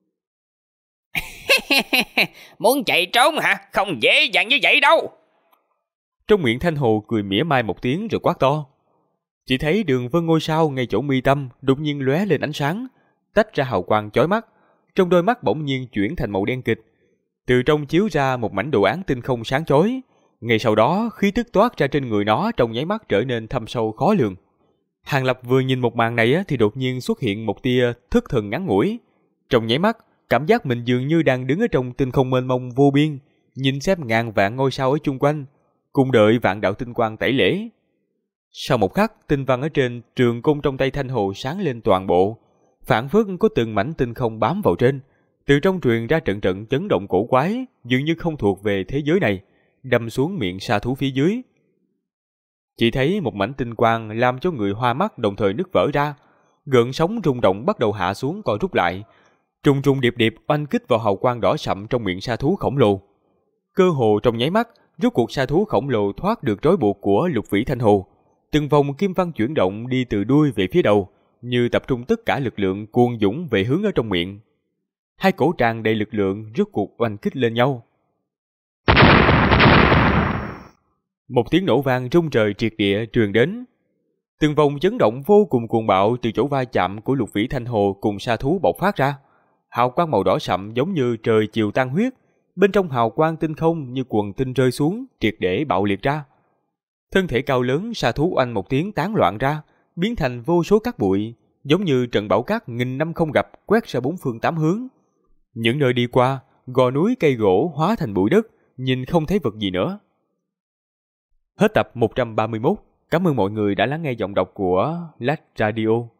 Muốn chạy trốn hả? Không dễ dàng như vậy đâu. Trong miệng thanh hồ cười mỉa mai một tiếng rồi quát to. Chỉ thấy đường vân ngôi sao ngay chỗ mi tâm đột nhiên lóe lên ánh sáng, tách ra hào quang chói mắt, trong đôi mắt bỗng nhiên chuyển thành màu đen kịch. Từ trong chiếu ra một mảnh đồ án tinh không sáng chói. Ngay sau đó, khí tức toát ra trên người nó trong nháy mắt trở nên thâm sâu khó lường. Hàng Lập vừa nhìn một màn này thì đột nhiên xuất hiện một tia thức thần ngắn ngủi. Trong nháy mắt, cảm giác mình dường như đang đứng ở trong tinh không mênh mông vô biên, nhìn xem ngàn vạn ngôi sao ở chung quanh, cùng đợi vạn đạo tinh quang tẩy lễ. Sau một khắc, tinh văn ở trên trường côn trong tay thanh hồ sáng lên toàn bộ, phảng phất có từng mảnh tinh không bám vào trên, từ trong truyền ra trận trận chấn động cổ quái, dường như không thuộc về thế giới này, đâm xuống miệng sa thú phía dưới. Chỉ thấy một mảnh tinh quang làm cho người hoa mắt đồng thời nứt vỡ ra, gợn sóng rung động bắt đầu hạ xuống co rút lại, trùng trùng điệp điệp oanh kích vào hào quang đỏ sậm trong miệng sa thú khổng lồ. Cơ hồ trong nháy mắt, rốt cuộc sa thú khổng lồ thoát được trói buộc của lục vĩ thanh hồ. Từng vòng kim văn chuyển động đi từ đuôi về phía đầu, như tập trung tất cả lực lượng cuồn dũng về hướng ở trong miệng. Hai cổ tràn đầy lực lượng rốt cuộc oanh kích lên nhau. Một tiếng nổ vang rung trời triệt địa truyền đến. Từng vòng chấn động vô cùng cuồng bạo từ chỗ va chạm của lục vĩ thanh hồ cùng sa thú bộc phát ra. Hào quang màu đỏ sậm giống như trời chiều tan huyết, bên trong hào quang tinh không như quần tinh rơi xuống, triệt để bạo liệt ra. Thân thể cao lớn sa thú oanh một tiếng tán loạn ra, biến thành vô số cát bụi, giống như trận bão cát nghìn năm không gặp quét ra bốn phương tám hướng. Những nơi đi qua, gò núi cây gỗ hóa thành bụi đất, nhìn không thấy vật gì nữa. Hết tập 131. Cảm ơn mọi người đã lắng nghe giọng đọc của Lách Radio.